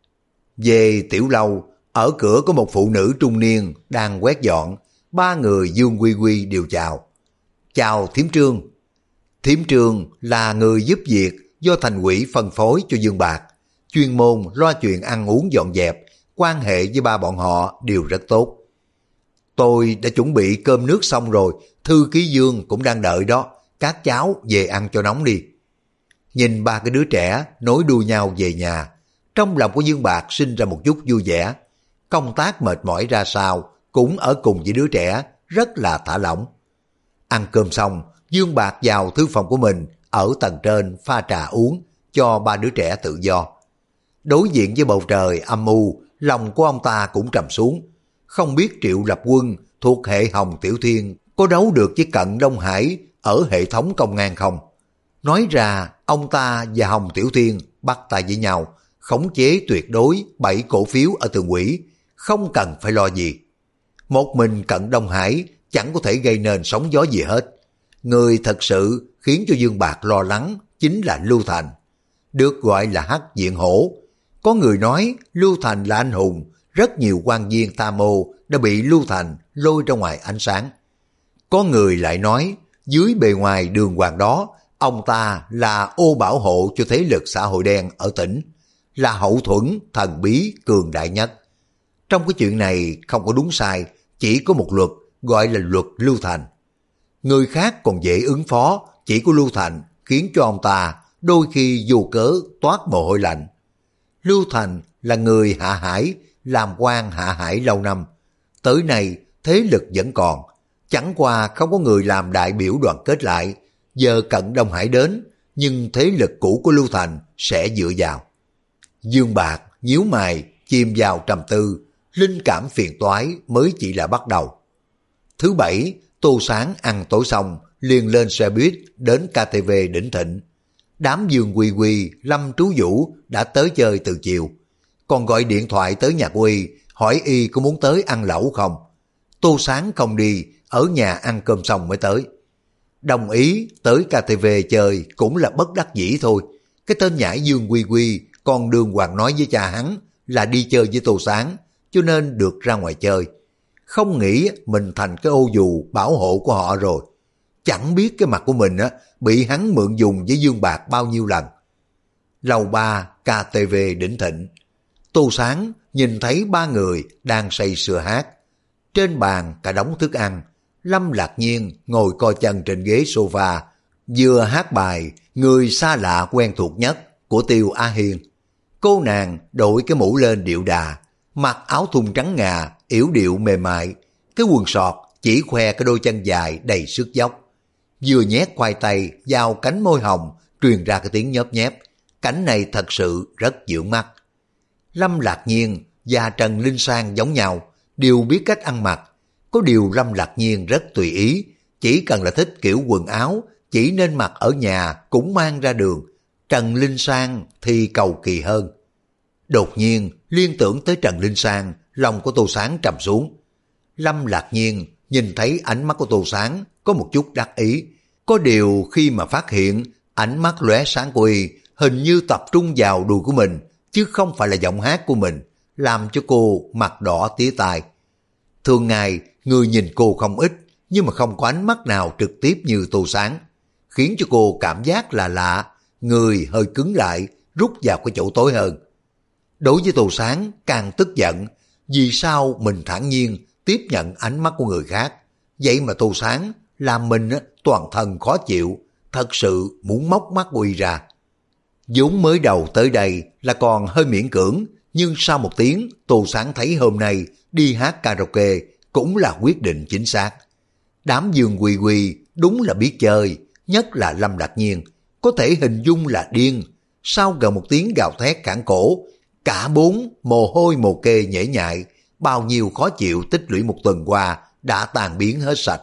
Về tiểu lâu, ở cửa có một phụ nữ trung niên đang quét dọn, ba người Dương Quy Quy đều chào. Chào Thiểm Trương. Thiểm Trương là người giúp việc do thành ủy phân phối cho Dương Bạc, chuyên môn lo chuyện ăn uống dọn dẹp, quan hệ với ba bọn họ đều rất tốt. Tôi đã chuẩn bị cơm nước xong rồi, thư ký Dương cũng đang đợi đó, các cháu về ăn cho nóng đi. Nhìn ba cái đứa trẻ nối đuôi nhau về nhà, trong lòng của Dương Bạc sinh ra một chút vui vẻ. Công tác mệt mỏi ra sao cũng ở cùng với đứa trẻ, rất là thả lỏng. Ăn cơm xong, Dương Bạc vào thư phòng của mình ở tầng trên pha trà uống, cho ba đứa trẻ tự do. Đối diện với bầu trời âm u, lòng của ông ta cũng trầm xuống. Không biết Triệu Lập Quân thuộc hệ Hồng Tiểu Thiên có đấu được với Cận Đông Hải ở hệ thống công an không? Nói ra ông ta và Hồng Tiểu Thiên bắt tay với nhau, khống chế tuyệt đối 7 cổ phiếu ở Thường ủy, không cần phải lo gì. Một mình Cận Đông Hải chẳng có thể gây nên sóng gió gì hết. Người thật sự khiến cho Dương Bạc lo lắng chính là Lưu Thành, được gọi là Hắc Diện Hổ. Có người nói Lưu Thành là anh hùng, rất nhiều quan viên tham mô đã bị Lưu Thành lôi ra ngoài ánh sáng. Có người lại nói dưới bề ngoài đường hoàng đó, ông ta là ô bảo hộ cho thế lực xã hội đen ở tỉnh, là hậu thuẫn thần bí cường đại nhất. Trong cái chuyện này không có đúng sai, chỉ có một luật gọi là luật Lưu Thành. Người khác còn dễ ứng phó, chỉ có Lưu Thành khiến cho ông ta đôi khi vô cớ toát mồ hôi lạnh. Lưu Thành là người hạ hải, làm quan hạ hải lâu năm. Tới nay thế lực vẫn còn, chẳng qua không có người làm đại biểu đoàn kết lại. Giờ Cận Đông Hải đến, nhưng thế lực cũ của Lưu Thành sẽ dựa vào. Dương Bạc nhíu mày, chìm vào trầm tư, linh cảm phiền toái mới chỉ là bắt đầu. Thứ bảy, Tô Sáng ăn tối xong, liền lên xe buýt đến KTV Đỉnh Thịnh. Đám Dương Quy Quy, Lâm Trú Vũ đã tới chơi từ chiều, còn gọi điện thoại tới nhà của Y, hỏi Y có muốn tới ăn lẩu không. Tô Sáng không đi, ở nhà ăn cơm xong mới tới. Đồng ý tới KTV chơi cũng là bất đắc dĩ thôi. Cái tên nhãi Dương Quy Quy còn đường hoàng nói với cha hắn là đi chơi với Tô Sáng, cho nên được ra ngoài chơi. Không nghĩ mình thành cái ô dù bảo hộ của họ rồi. Chẳng biết cái mặt của mình bị hắn mượn dùng với Dương Bạc bao nhiêu lần. Lầu 3 KTV Đỉnh Thịnh. Tô Sáng nhìn thấy ba người đang say sưa hát. Trên bàn cả đống thức ăn. Lâm Lạc Nhiên ngồi co chân trên ghế sofa, vừa hát bài Người xa lạ quen thuộc nhất của Tiêu Á Hiền. Cô nàng đội cái mũ lên điệu đà, mặc áo thun trắng ngà, yểu điệu mềm mại, cái quần sọt chỉ khoe cái đôi chân dài đầy sức dốc. Vừa nhét khoai tây vào cánh môi hồng, truyền ra cái tiếng nhớp nhép. Cảnh này thật sự rất dưỡng mắt. Lâm Lạc Nhiên và Trần Linh Sang giống nhau, đều biết cách ăn mặc. Có điều Lâm Lạc Nhiên rất tùy ý, chỉ cần là thích kiểu quần áo, chỉ nên mặc ở nhà cũng mang ra đường. Trần Linh Sang thì cầu kỳ hơn. Đột nhiên liên tưởng tới Trần Linh Sang, lòng của Tô Sáng trầm xuống. Lâm Lạc Nhiên nhìn thấy ánh mắt của Tô Sáng có một chút đắc ý. Có điều khi mà phát hiện ánh mắt lóe sáng của y hình như tập trung vào đùi của mình, chứ không phải là giọng hát của mình, làm cho cô mặt đỏ tía tai. Thường ngày người nhìn cô không ít, nhưng mà không có ánh mắt nào trực tiếp như Tô Sáng, khiến cho cô cảm giác là lạ, người hơi cứng lại, rút vào cái chỗ tối hơn. Đối với Tô Sáng càng tức giận, vì sao mình thản nhiên tiếp nhận ánh mắt của người khác, vậy mà Tô Sáng làm mình toàn thân khó chịu, thật sự muốn móc mắt quỳ ra. Vốn mới đầu tới đây là còn hơi miễn cưỡng, nhưng sau một tiếng Tô Sáng thấy hôm nay đi hát karaoke cũng là quyết định chính xác. Đám Dương Quỳ Quỳ đúng là biết chơi, nhất là Lâm Lạc Nhiên, có thể hình dung là điên. Sau gần một tiếng gào thét cản cổ, cả bốn mồ hôi mồ kê nhễ nhại, bao nhiêu khó chịu tích lũy một tuần qua đã tan biến hết sạch.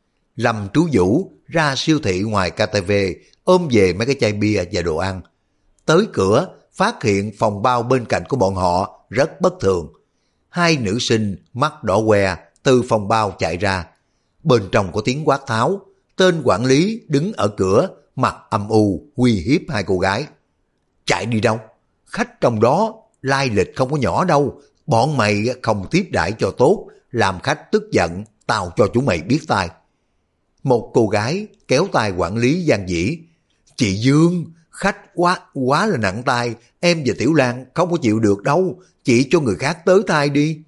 Lâm Trú Vũ ra siêu thị ngoài KTV ôm về mấy cái chai bia và đồ ăn. Tới cửa phát hiện phòng bao bên cạnh của bọn họ rất bất thường. Hai nữ sinh mắt đỏ que từ phòng bao chạy ra. Bên trong có tiếng quát tháo, tên quản lý đứng ở cửa mặt âm u uy hiếp hai cô gái. Chạy đi đâu? Khách trong đó lai lịch không có nhỏ đâu, bọn mày không tiếp đãi cho tốt, làm khách tức giận, tao cho chúng mày biết tai. Một cô gái kéo tay quản lý gian dĩ. Chị Dương, khách quá là nặng tay, em và Tiểu Lan không có chịu được đâu, chị cho người khác tới tay đi.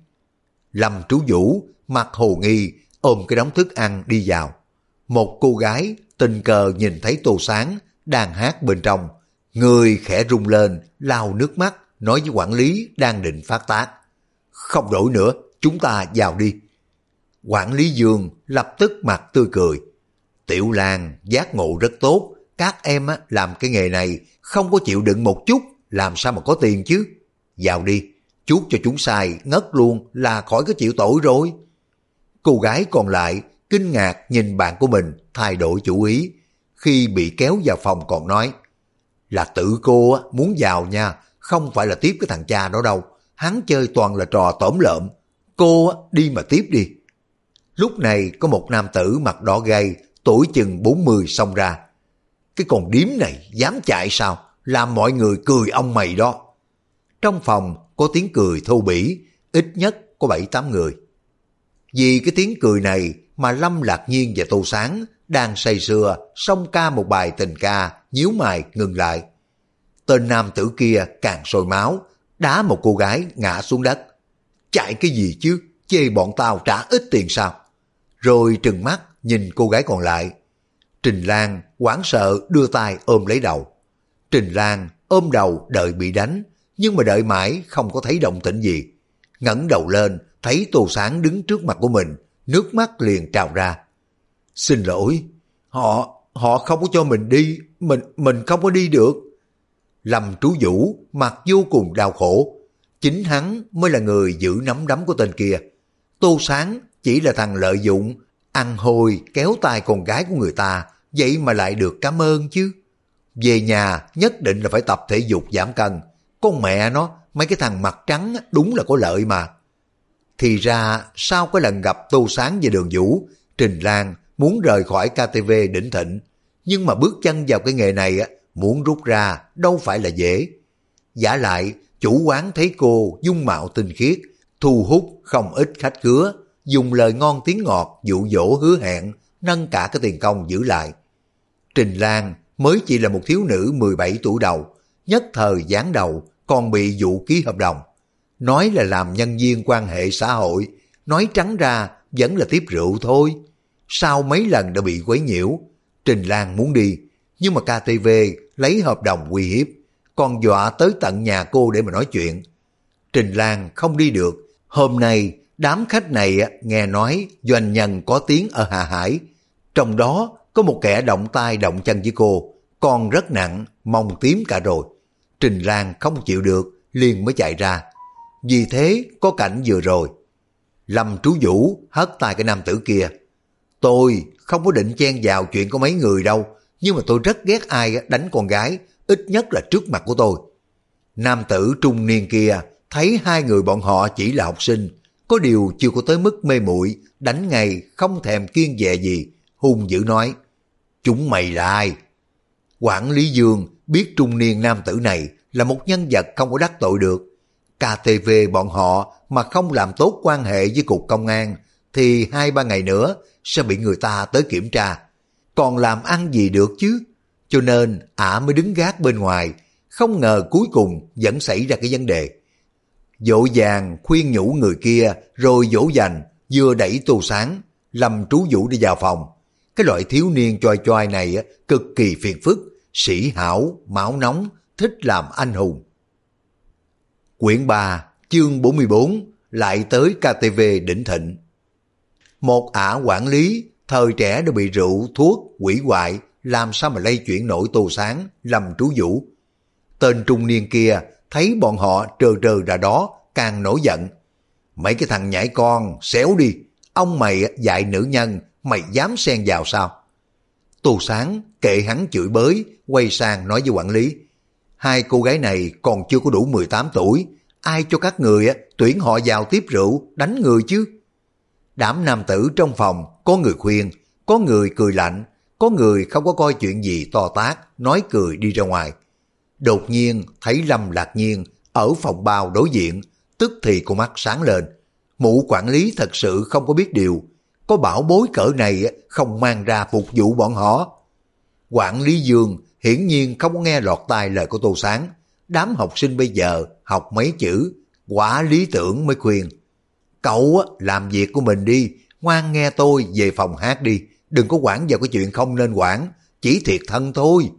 Lâm Trú Vũ mặt hồ nghi ôm cái đống thức ăn đi vào. Một cô gái tình cờ nhìn thấy Tô Sáng đang hát bên trong, người khẽ rung lên, lau nước mắt, nói với quản lý đang định phát tác. Không đổi nữa, chúng ta vào đi. Quản lý Dương lập tức mặt tươi cười. Tiểu Lan giác ngộ rất tốt, các em làm cái nghề này không có chịu đựng một chút, làm sao mà có tiền chứ. Vào đi, chuốt cho chúng sai ngất luôn là khỏi có chịu tội rồi. Cô gái còn lại kinh ngạc nhìn bạn của mình thay đổi chủ ý. Khi bị kéo vào phòng còn nói, là tự cô muốn vào nha, không phải là tiếp cái thằng cha đó đâu, hắn chơi toàn là trò tổm lợm, cô đi mà tiếp đi. Lúc này có một nam tử mặt đỏ gay, tuổi chừng 40 xông ra. Cái con điếm này dám chạy sao, làm mọi người cười ông mày đó. Trong phòng có tiếng cười thô bỉ, ít nhất có 7-8 người. Vì cái tiếng cười này mà Lâm Lạc Nhiên và Tô Sáng đang say sưa xông ca một bài tình ca, nhíu mày ngừng lại. Tên nam tử kia càng sôi máu, đá một cô gái ngã xuống đất. Chạy cái gì chứ, chê bọn tao trả ít tiền sao? Rồi trừng mắt nhìn cô gái còn lại. Trình Lan hoảng sợ đưa tay ôm lấy đầu. Trình Lan ôm đầu đợi bị đánh, nhưng mà đợi mãi không có thấy động tĩnh gì. Ngẩng đầu lên thấy Tô Sáng đứng trước mặt của mình, nước mắt liền trào ra. Xin lỗi, họ không có cho mình đi, mình không có đi được. Lâm Trú Vũ mặt vô cùng đau khổ, chính hắn mới là người giữ nắm đấm của tên kia. Tô Sáng chỉ là thằng lợi dụng, ăn hôi kéo tay con gái của người ta, vậy mà lại được cảm ơn chứ. Về nhà nhất định là phải tập thể dục giảm cân. Con mẹ nó, mấy cái thằng mặt trắng đúng là có lợi mà. Thì ra sau cái lần gặp Tô Sáng và Đường Vũ, Trình Lan muốn rời khỏi KTV đỉnh thịnh, nhưng mà bước chân vào cái nghề này muốn rút ra đâu phải là dễ. Giả lại chủ quán thấy cô dung mạo tinh khiết, thu hút không ít khách khứa, dùng lời ngon tiếng ngọt dụ dỗ hứa hẹn, nâng cả cái tiền công giữ lại. Trình Lan mới chỉ là một thiếu nữ 17 tuổi đầu, nhất thời giáng đầu còn bị dụ ký hợp đồng. Nói là làm nhân viên quan hệ xã hội, nói trắng ra vẫn là tiếp rượu thôi. Sau mấy lần đã bị quấy nhiễu, Trình Lan muốn đi, nhưng mà KTV lấy hợp đồng uy hiếp, còn dọa tới tận nhà cô để mà nói chuyện. Trình Lan không đi được. Hôm nay đám khách này nghe nói doanh nhân có tiếng ở Hà Hải, trong đó có một kẻ động tay động chân với cô, còn rất nặng, mông tím cả rồi. Trình Lan không chịu được, liền mới chạy ra. vì thế có cảnh vừa rồi. Lâm Trú Vũ hất tay cái nam tử kia. Tôi không có định chen vào chuyện của mấy người đâu, nhưng mà tôi rất ghét ai đánh con gái, ít nhất là trước mặt của tôi. Nam tử trung niên kia thấy hai người bọn họ chỉ là học sinh, có điều chưa có tới mức mê muội, đánh ngay không thèm kiêng dè gì, hung dữ nói: chúng mày là ai? Quản lý Dương biết trung niên nam tử này là một nhân vật không có đắc tội được. KTV bọn họ mà không làm tốt quan hệ với cục công an thì 2-3 ngày nữa sẽ bị người ta tới kiểm tra. Còn làm ăn gì được chứ? Cho nên ả mới đứng gác bên ngoài, không ngờ cuối cùng vẫn xảy ra cái vấn đề. Dỗ dàng khuyên nhủ người kia rồi dỗ dành, vừa đẩy Tô Sáng, Lâm Trú Vũ đi vào phòng. Cái loại thiếu niên choi choi này cực kỳ phiền phức, sĩ hảo, máu nóng, thích làm anh hùng. Quyển 3, chương 44, lại tới KTV đỉnh thịnh. Một ả quản lý, thời trẻ đã bị rượu, thuốc, quỷ hoại, làm sao mà lay chuyển nổi Tô Sáng, Lâm Trú Vũ. Tên trung niên kia thấy bọn họ trơ trơ ra đó, càng nổi giận. Mấy cái thằng nhãi con, xéo đi, ông mày dạy nữ nhân, mày dám xen vào sao? Tô Sáng kệ hắn chửi bới, quay sang nói với quản lý: hai cô gái này còn chưa có đủ 18 tuổi, ai cho các người tuyển họ vào tiếp rượu, đánh người chứ? Đám nam tử trong phòng, có người khuyên, có người cười lạnh, có người không có coi chuyện gì to tát, nói cười đi ra ngoài. Đột nhiên thấy Lâm Lạc Nhiên ở phòng bao đối diện, tức thì con mắt sáng lên. Mụ quản lý thật sự không có biết điều, có bảo bối cỡ này không mang ra phục vụ bọn họ. Quản lý Dương hiển nhiên không có nghe lọt tai lời của Tô Sáng. Đám học sinh bây giờ học mấy chữ quả lý tưởng mới khuyên: cậu làm việc của mình đi, ngoan nghe tôi, về phòng hát đi, đừng có quản vào cái chuyện không nên quản, chỉ thiệt thân thôi.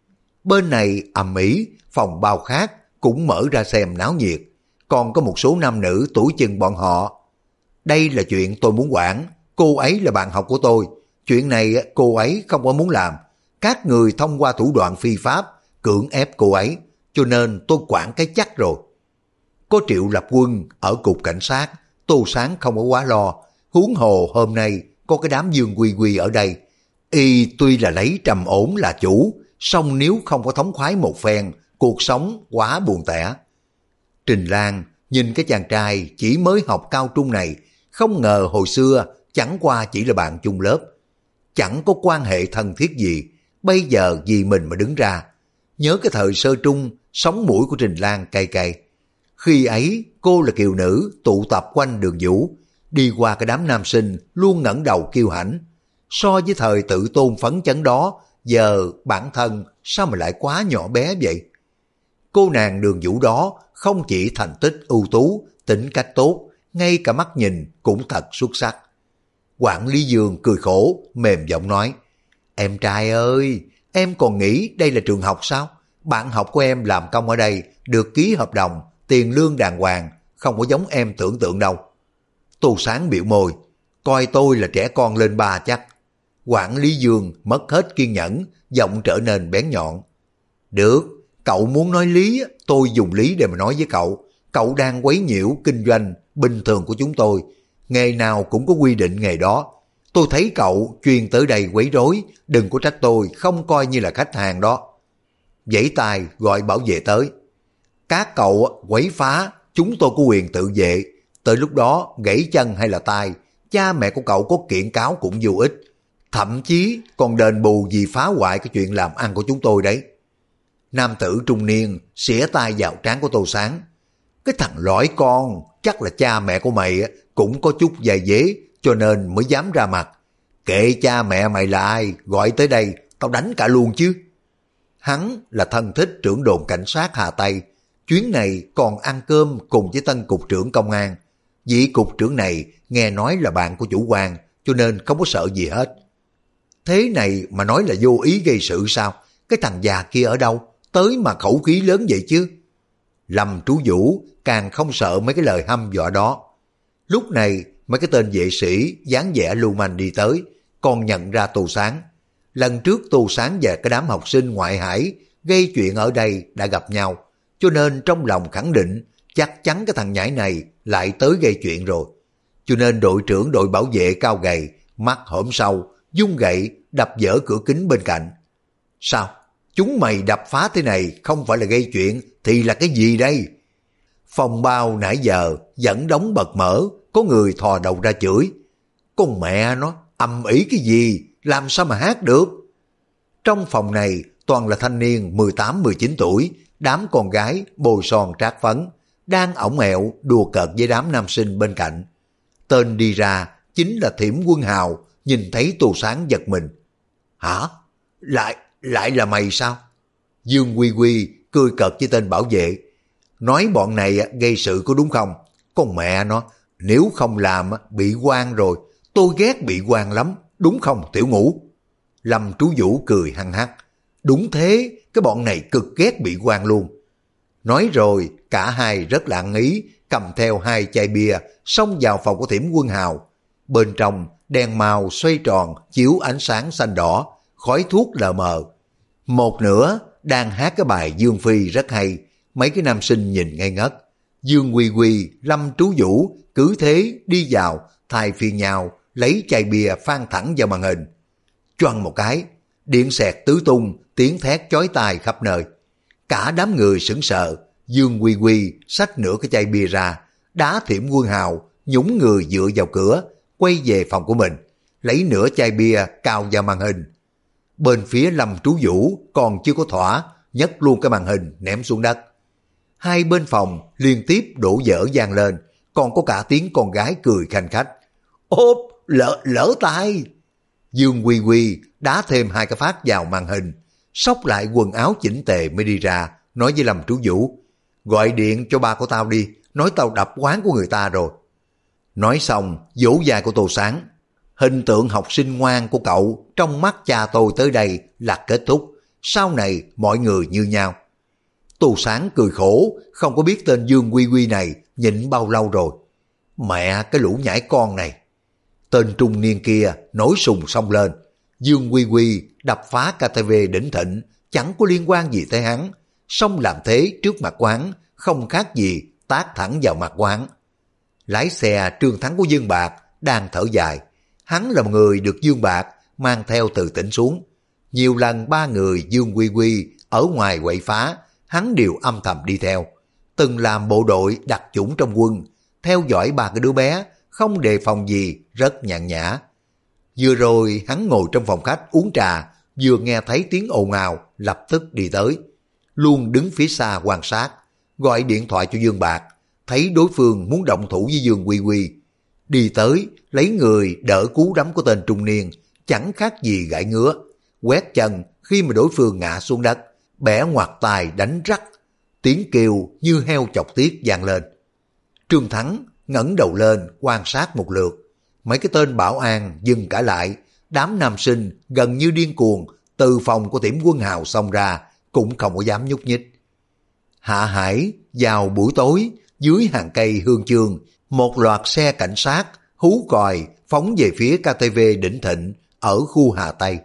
Bên này ầm ĩ, phòng bao khác cũng mở ra xem náo nhiệt, còn có một số nam nữ tuổi chừng bọn họ. Đây là chuyện tôi muốn quản, cô ấy là bạn học của tôi, chuyện này cô ấy không có muốn làm, các người thông qua thủ đoạn phi pháp cưỡng ép cô ấy, cho nên tôi quản cái chắc rồi. Có Triệu Lập Quân ở cục cảnh sát, Tô Sáng không có quá lo, huống hồ hôm nay có cái đám Dương Quy Quy ở đây. Y tuy là lấy trầm ổn là chủ, song nếu không có thống khoái một phen, cuộc sống quá buồn tẻ. Trình Lan nhìn cái chàng trai chỉ mới học cao trung này, không ngờ hồi xưa chẳng qua chỉ là bạn chung lớp, chẳng có quan hệ thân thiết gì, bây giờ vì mình mà đứng ra. Nhớ cái thời sơ trung, sống mũi của Trình Lan cay cay. Khi ấy cô là kiều nữ tụ tập quanh Đường Vũ, đi qua cái đám nam sinh luôn ngẩng đầu kiêu hãnh. So với thời tự tôn phấn chấn đó, giờ bản thân sao mà lại quá nhỏ bé vậy? Cô nàng Đường Vũ đó không chỉ thành tích ưu tú, tính cách tốt, ngay cả mắt nhìn cũng thật xuất sắc. Quản lý Dương cười khổ, mềm giọng nói: em trai ơi, em còn nghĩ đây là trường học sao? Bạn học của em làm công ở đây, được ký hợp đồng, tiền lương đàng hoàng, không có giống em tưởng tượng đâu. Tô Sáng biểu môi, coi tôi là trẻ con lên ba chắc. Quản lý Dương mất hết kiên nhẫn, giọng trở nên bén nhọn. Được, cậu muốn nói lý, tôi dùng lý để mà nói với cậu. Cậu đang quấy nhiễu kinh doanh bình thường của chúng tôi, nghề nào cũng có quy định nghề đó. Tôi thấy cậu chuyên tới đây quấy rối, đừng có trách tôi không coi như là khách hàng đó. Giãy tay gọi bảo vệ tới. Các cậu quấy phá, chúng tôi có quyền tự vệ. Tới lúc đó gãy chân hay là tay, cha mẹ của cậu có kiện cáo cũng vô ích. Thậm chí còn đền bù vì phá hoại cái chuyện làm ăn của chúng tôi đấy. Nam tử trung niên xỉa tay vào trán của Tô Sáng. Cái thằng lõi con, chắc là cha mẹ của mày cũng có chút dè dế, cho nên mới dám ra mặt. Kệ cha mẹ mày là ai, gọi tới đây, tao đánh cả luôn chứ. Hắn là thân thích trưởng đồn cảnh sát Hà Tây, chuyến này còn ăn cơm cùng với tân cục trưởng công an. Vị cục trưởng này nghe nói là bạn của chủ quan, cho nên không có sợ gì hết. Thế này mà nói là vô ý gây sự sao? Cái thằng già kia ở đâu, tới mà khẩu khí lớn vậy chứ? Lâm Trú Vũ càng không sợ mấy cái lời hăm dọa đó. Lúc này mấy cái tên vệ sĩ dáng vẻ lưu manh đi tới, còn nhận ra Tô Sáng. Lần trước Tô Sáng và cái đám học sinh ngoại hải gây chuyện ở đây đã gặp nhau, cho nên trong lòng khẳng định chắc chắn cái thằng nhãi này lại tới gây chuyện rồi. Cho nên đội trưởng đội bảo vệ cao gầy, mắt hõm sâu, dung gậy đập vỡ cửa kính bên cạnh. Sao? Chúng mày đập phá thế này không phải là gây chuyện thì là cái gì đây? Phòng bao nãy giờ vẫn đóng bật mở, có người thò đầu ra chửi. Con mẹ nó, ầm ĩ cái gì, làm sao mà hát được? Trong phòng này toàn là thanh niên 18-19 tuổi, đám con gái bôi son trát phấn, đang ổng ẹo đùa cợt với đám nam sinh bên cạnh. Tên đi ra chính là Thiểm Quân Hào, nhìn thấy Tô Sáng giật mình. Hả? Lại là mày sao? Dương Quy Quy cười cợt với tên bảo vệ. Nói bọn này gây sự có đúng không? Con mẹ nó, nếu không làm bị quan rồi, tôi ghét bị quan lắm, đúng không Tiểu Ngũ? Lâm Trú Vũ cười hăng hắc. Đúng thế, cái bọn này cực ghét bị quan luôn. Nói rồi, cả hai rất là ăn ý, cầm theo 2 chai bia, xông vào phòng của Thiểm Quân Hào. Bên trong, đèn màu xoay tròn, chiếu ánh sáng xanh đỏ, khói thuốc lờ mờ. Một nửa đang hát cái bài Dương Phi rất hay, mấy cái nam sinh nhìn ngây ngất. Dương Quy Quy, Lâm Trú Vũ cứ thế đi vào, thay phiên nhau, lấy chai bia phan thẳng vào màn hình. Choang một cái, điện xẹt tứ tung, tiếng thét chói tai khắp nơi. Cả đám người sững sờ. Dương Quy Quy xách nửa cái chai bia ra, đá Thiểm Quân Hào, nhúng người dựa vào cửa, quay về phòng của mình, lấy nửa chai bia cào vào màn hình. Bên phía Lâm Trú Vũ còn chưa có thỏa, nhấc luôn cái màn hình ném xuống đất. Hai bên phòng liên tiếp đổ vỡ vang lên, còn có cả tiếng con gái cười khanh khách. Ốp, lỡ tay. Dương Quy Quy đá thêm 2 cái phát vào màn hình, xốc lại quần áo chỉnh tề mới đi ra, nói với Lâm Trú Vũ. Gọi điện cho ba của tao đi, nói tao đập quán của người ta rồi. Nói xong, vỗ vai của Tô Sáng. Hình tượng học sinh ngoan của cậu trong mắt cha tôi tới đây là kết thúc, sau này mọi người như nhau. Tô Sáng cười khổ, không có biết tên Dương Quy Quy này nhịn bao lâu rồi. Mẹ cái lũ nhãi con này. Tên trung niên kia nổi sùng xông lên. Dương Quy Quy đập phá KTV đỉnh thịnh, chẳng có liên quan gì tới hắn. Xong làm thế trước mặt quán, không khác gì tát thẳng vào mặt quán. Lái xe Trương Thắng của Dương Bạc đang thở dài. Hắn là một người được Dương Bạc mang theo từ tỉnh xuống. Nhiều lần 3 người Dương Quy Quy ở ngoài quậy phá, hắn đều âm thầm đi theo. Từng làm bộ đội đặc chủng trong quân, theo dõi 3 cái đứa bé, không đề phòng gì, rất nhàn nhã. Vừa rồi hắn ngồi trong phòng khách uống trà, vừa nghe thấy tiếng ồn ào, lập tức đi tới. Luôn đứng phía xa quan sát, gọi điện thoại cho Dương Bạc, thấy đối phương muốn động thủ với Dương Quy Quy. Đi tới, lấy người đỡ cú đấm của tên trung niên, chẳng khác gì gãi ngứa. Quét chân khi mà đối phương ngã xuống đất, bẻ ngoặt tài đánh rắc. Tiếng kêu như heo chọc tiết vang lên. Trương Thắng ngẩng đầu lên quan sát một lượt. Mấy cái tên bảo an dừng cả lại, đám nam sinh gần như điên cuồng từ phòng của Thiểm Quân Hào xông ra, cũng không có dám nhúc nhích. Hạ Hải vào buổi tối, dưới hàng cây hương chương, một loạt xe cảnh sát hú còi phóng về phía KTV Đỉnh Thịnh ở khu Hà Tây.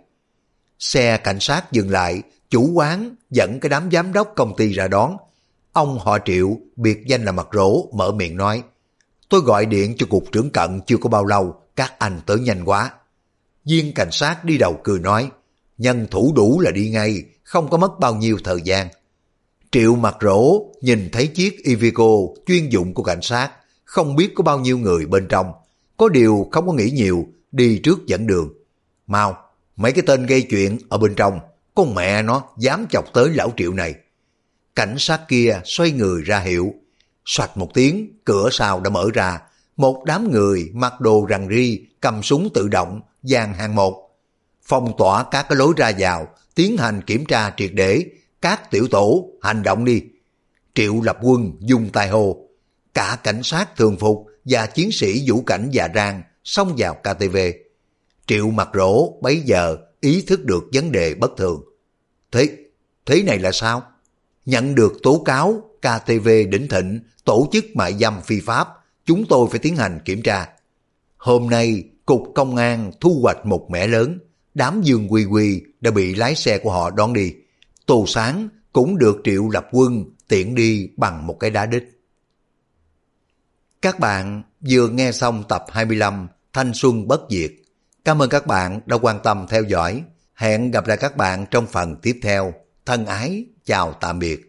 Xe cảnh sát dừng lại, chủ quán dẫn cái đám giám đốc công ty ra đón. Ông họ Triệu, biệt danh là Mặt Rỗ, mở miệng nói: tôi gọi điện cho cục trưởng Cận chưa có bao lâu, các anh tới nhanh quá. Viên cảnh sát đi đầu cười nói: nhân thủ đủ là đi ngay, không có mất bao nhiêu thời gian. Triệu Mặt Rỗ nhìn thấy chiếc Iveco chuyên dụng của cảnh sát, không biết có bao nhiêu người bên trong, có điều không có nghĩ nhiều, đi trước dẫn đường. Mau, mấy cái tên gây chuyện ở bên trong, con mẹ nó dám chọc tới lão Triệu này. Cảnh sát kia xoay người ra hiệu. Xoạch một tiếng, cửa sau đã mở ra. Một đám người mặc đồ rằn ri, cầm súng tự động, dàn hàng một. Phong tỏa các cái lối ra vào, tiến hành kiểm tra triệt để. Các tiểu tổ, hành động đi. Triệu Lập Quân dùng tay hô. Cả cảnh sát thường phục và chiến sĩ vũ cảnh Già Rang xông vào KTV. Triệu Mặt Rỗ bấy giờ ý thức được vấn đề bất thường. Thế này là sao? Nhận được tố cáo KTV Đỉnh Thịnh tổ chức mại dâm phi pháp, chúng tôi phải tiến hành kiểm tra. Hôm nay, Cục Công an thu hoạch một mẻ lớn, đám Dương Quy Quy đã bị lái xe của họ đón đi. Tô Sáng cũng được Triệu Lập Quân tiện đi bằng một cái đá đích. Các bạn vừa nghe xong tập 25 Thanh Xuân Bất Diệt. Cảm ơn các bạn đã quan tâm theo dõi. Hẹn gặp lại các bạn trong phần tiếp theo. Thân ái, chào tạm biệt.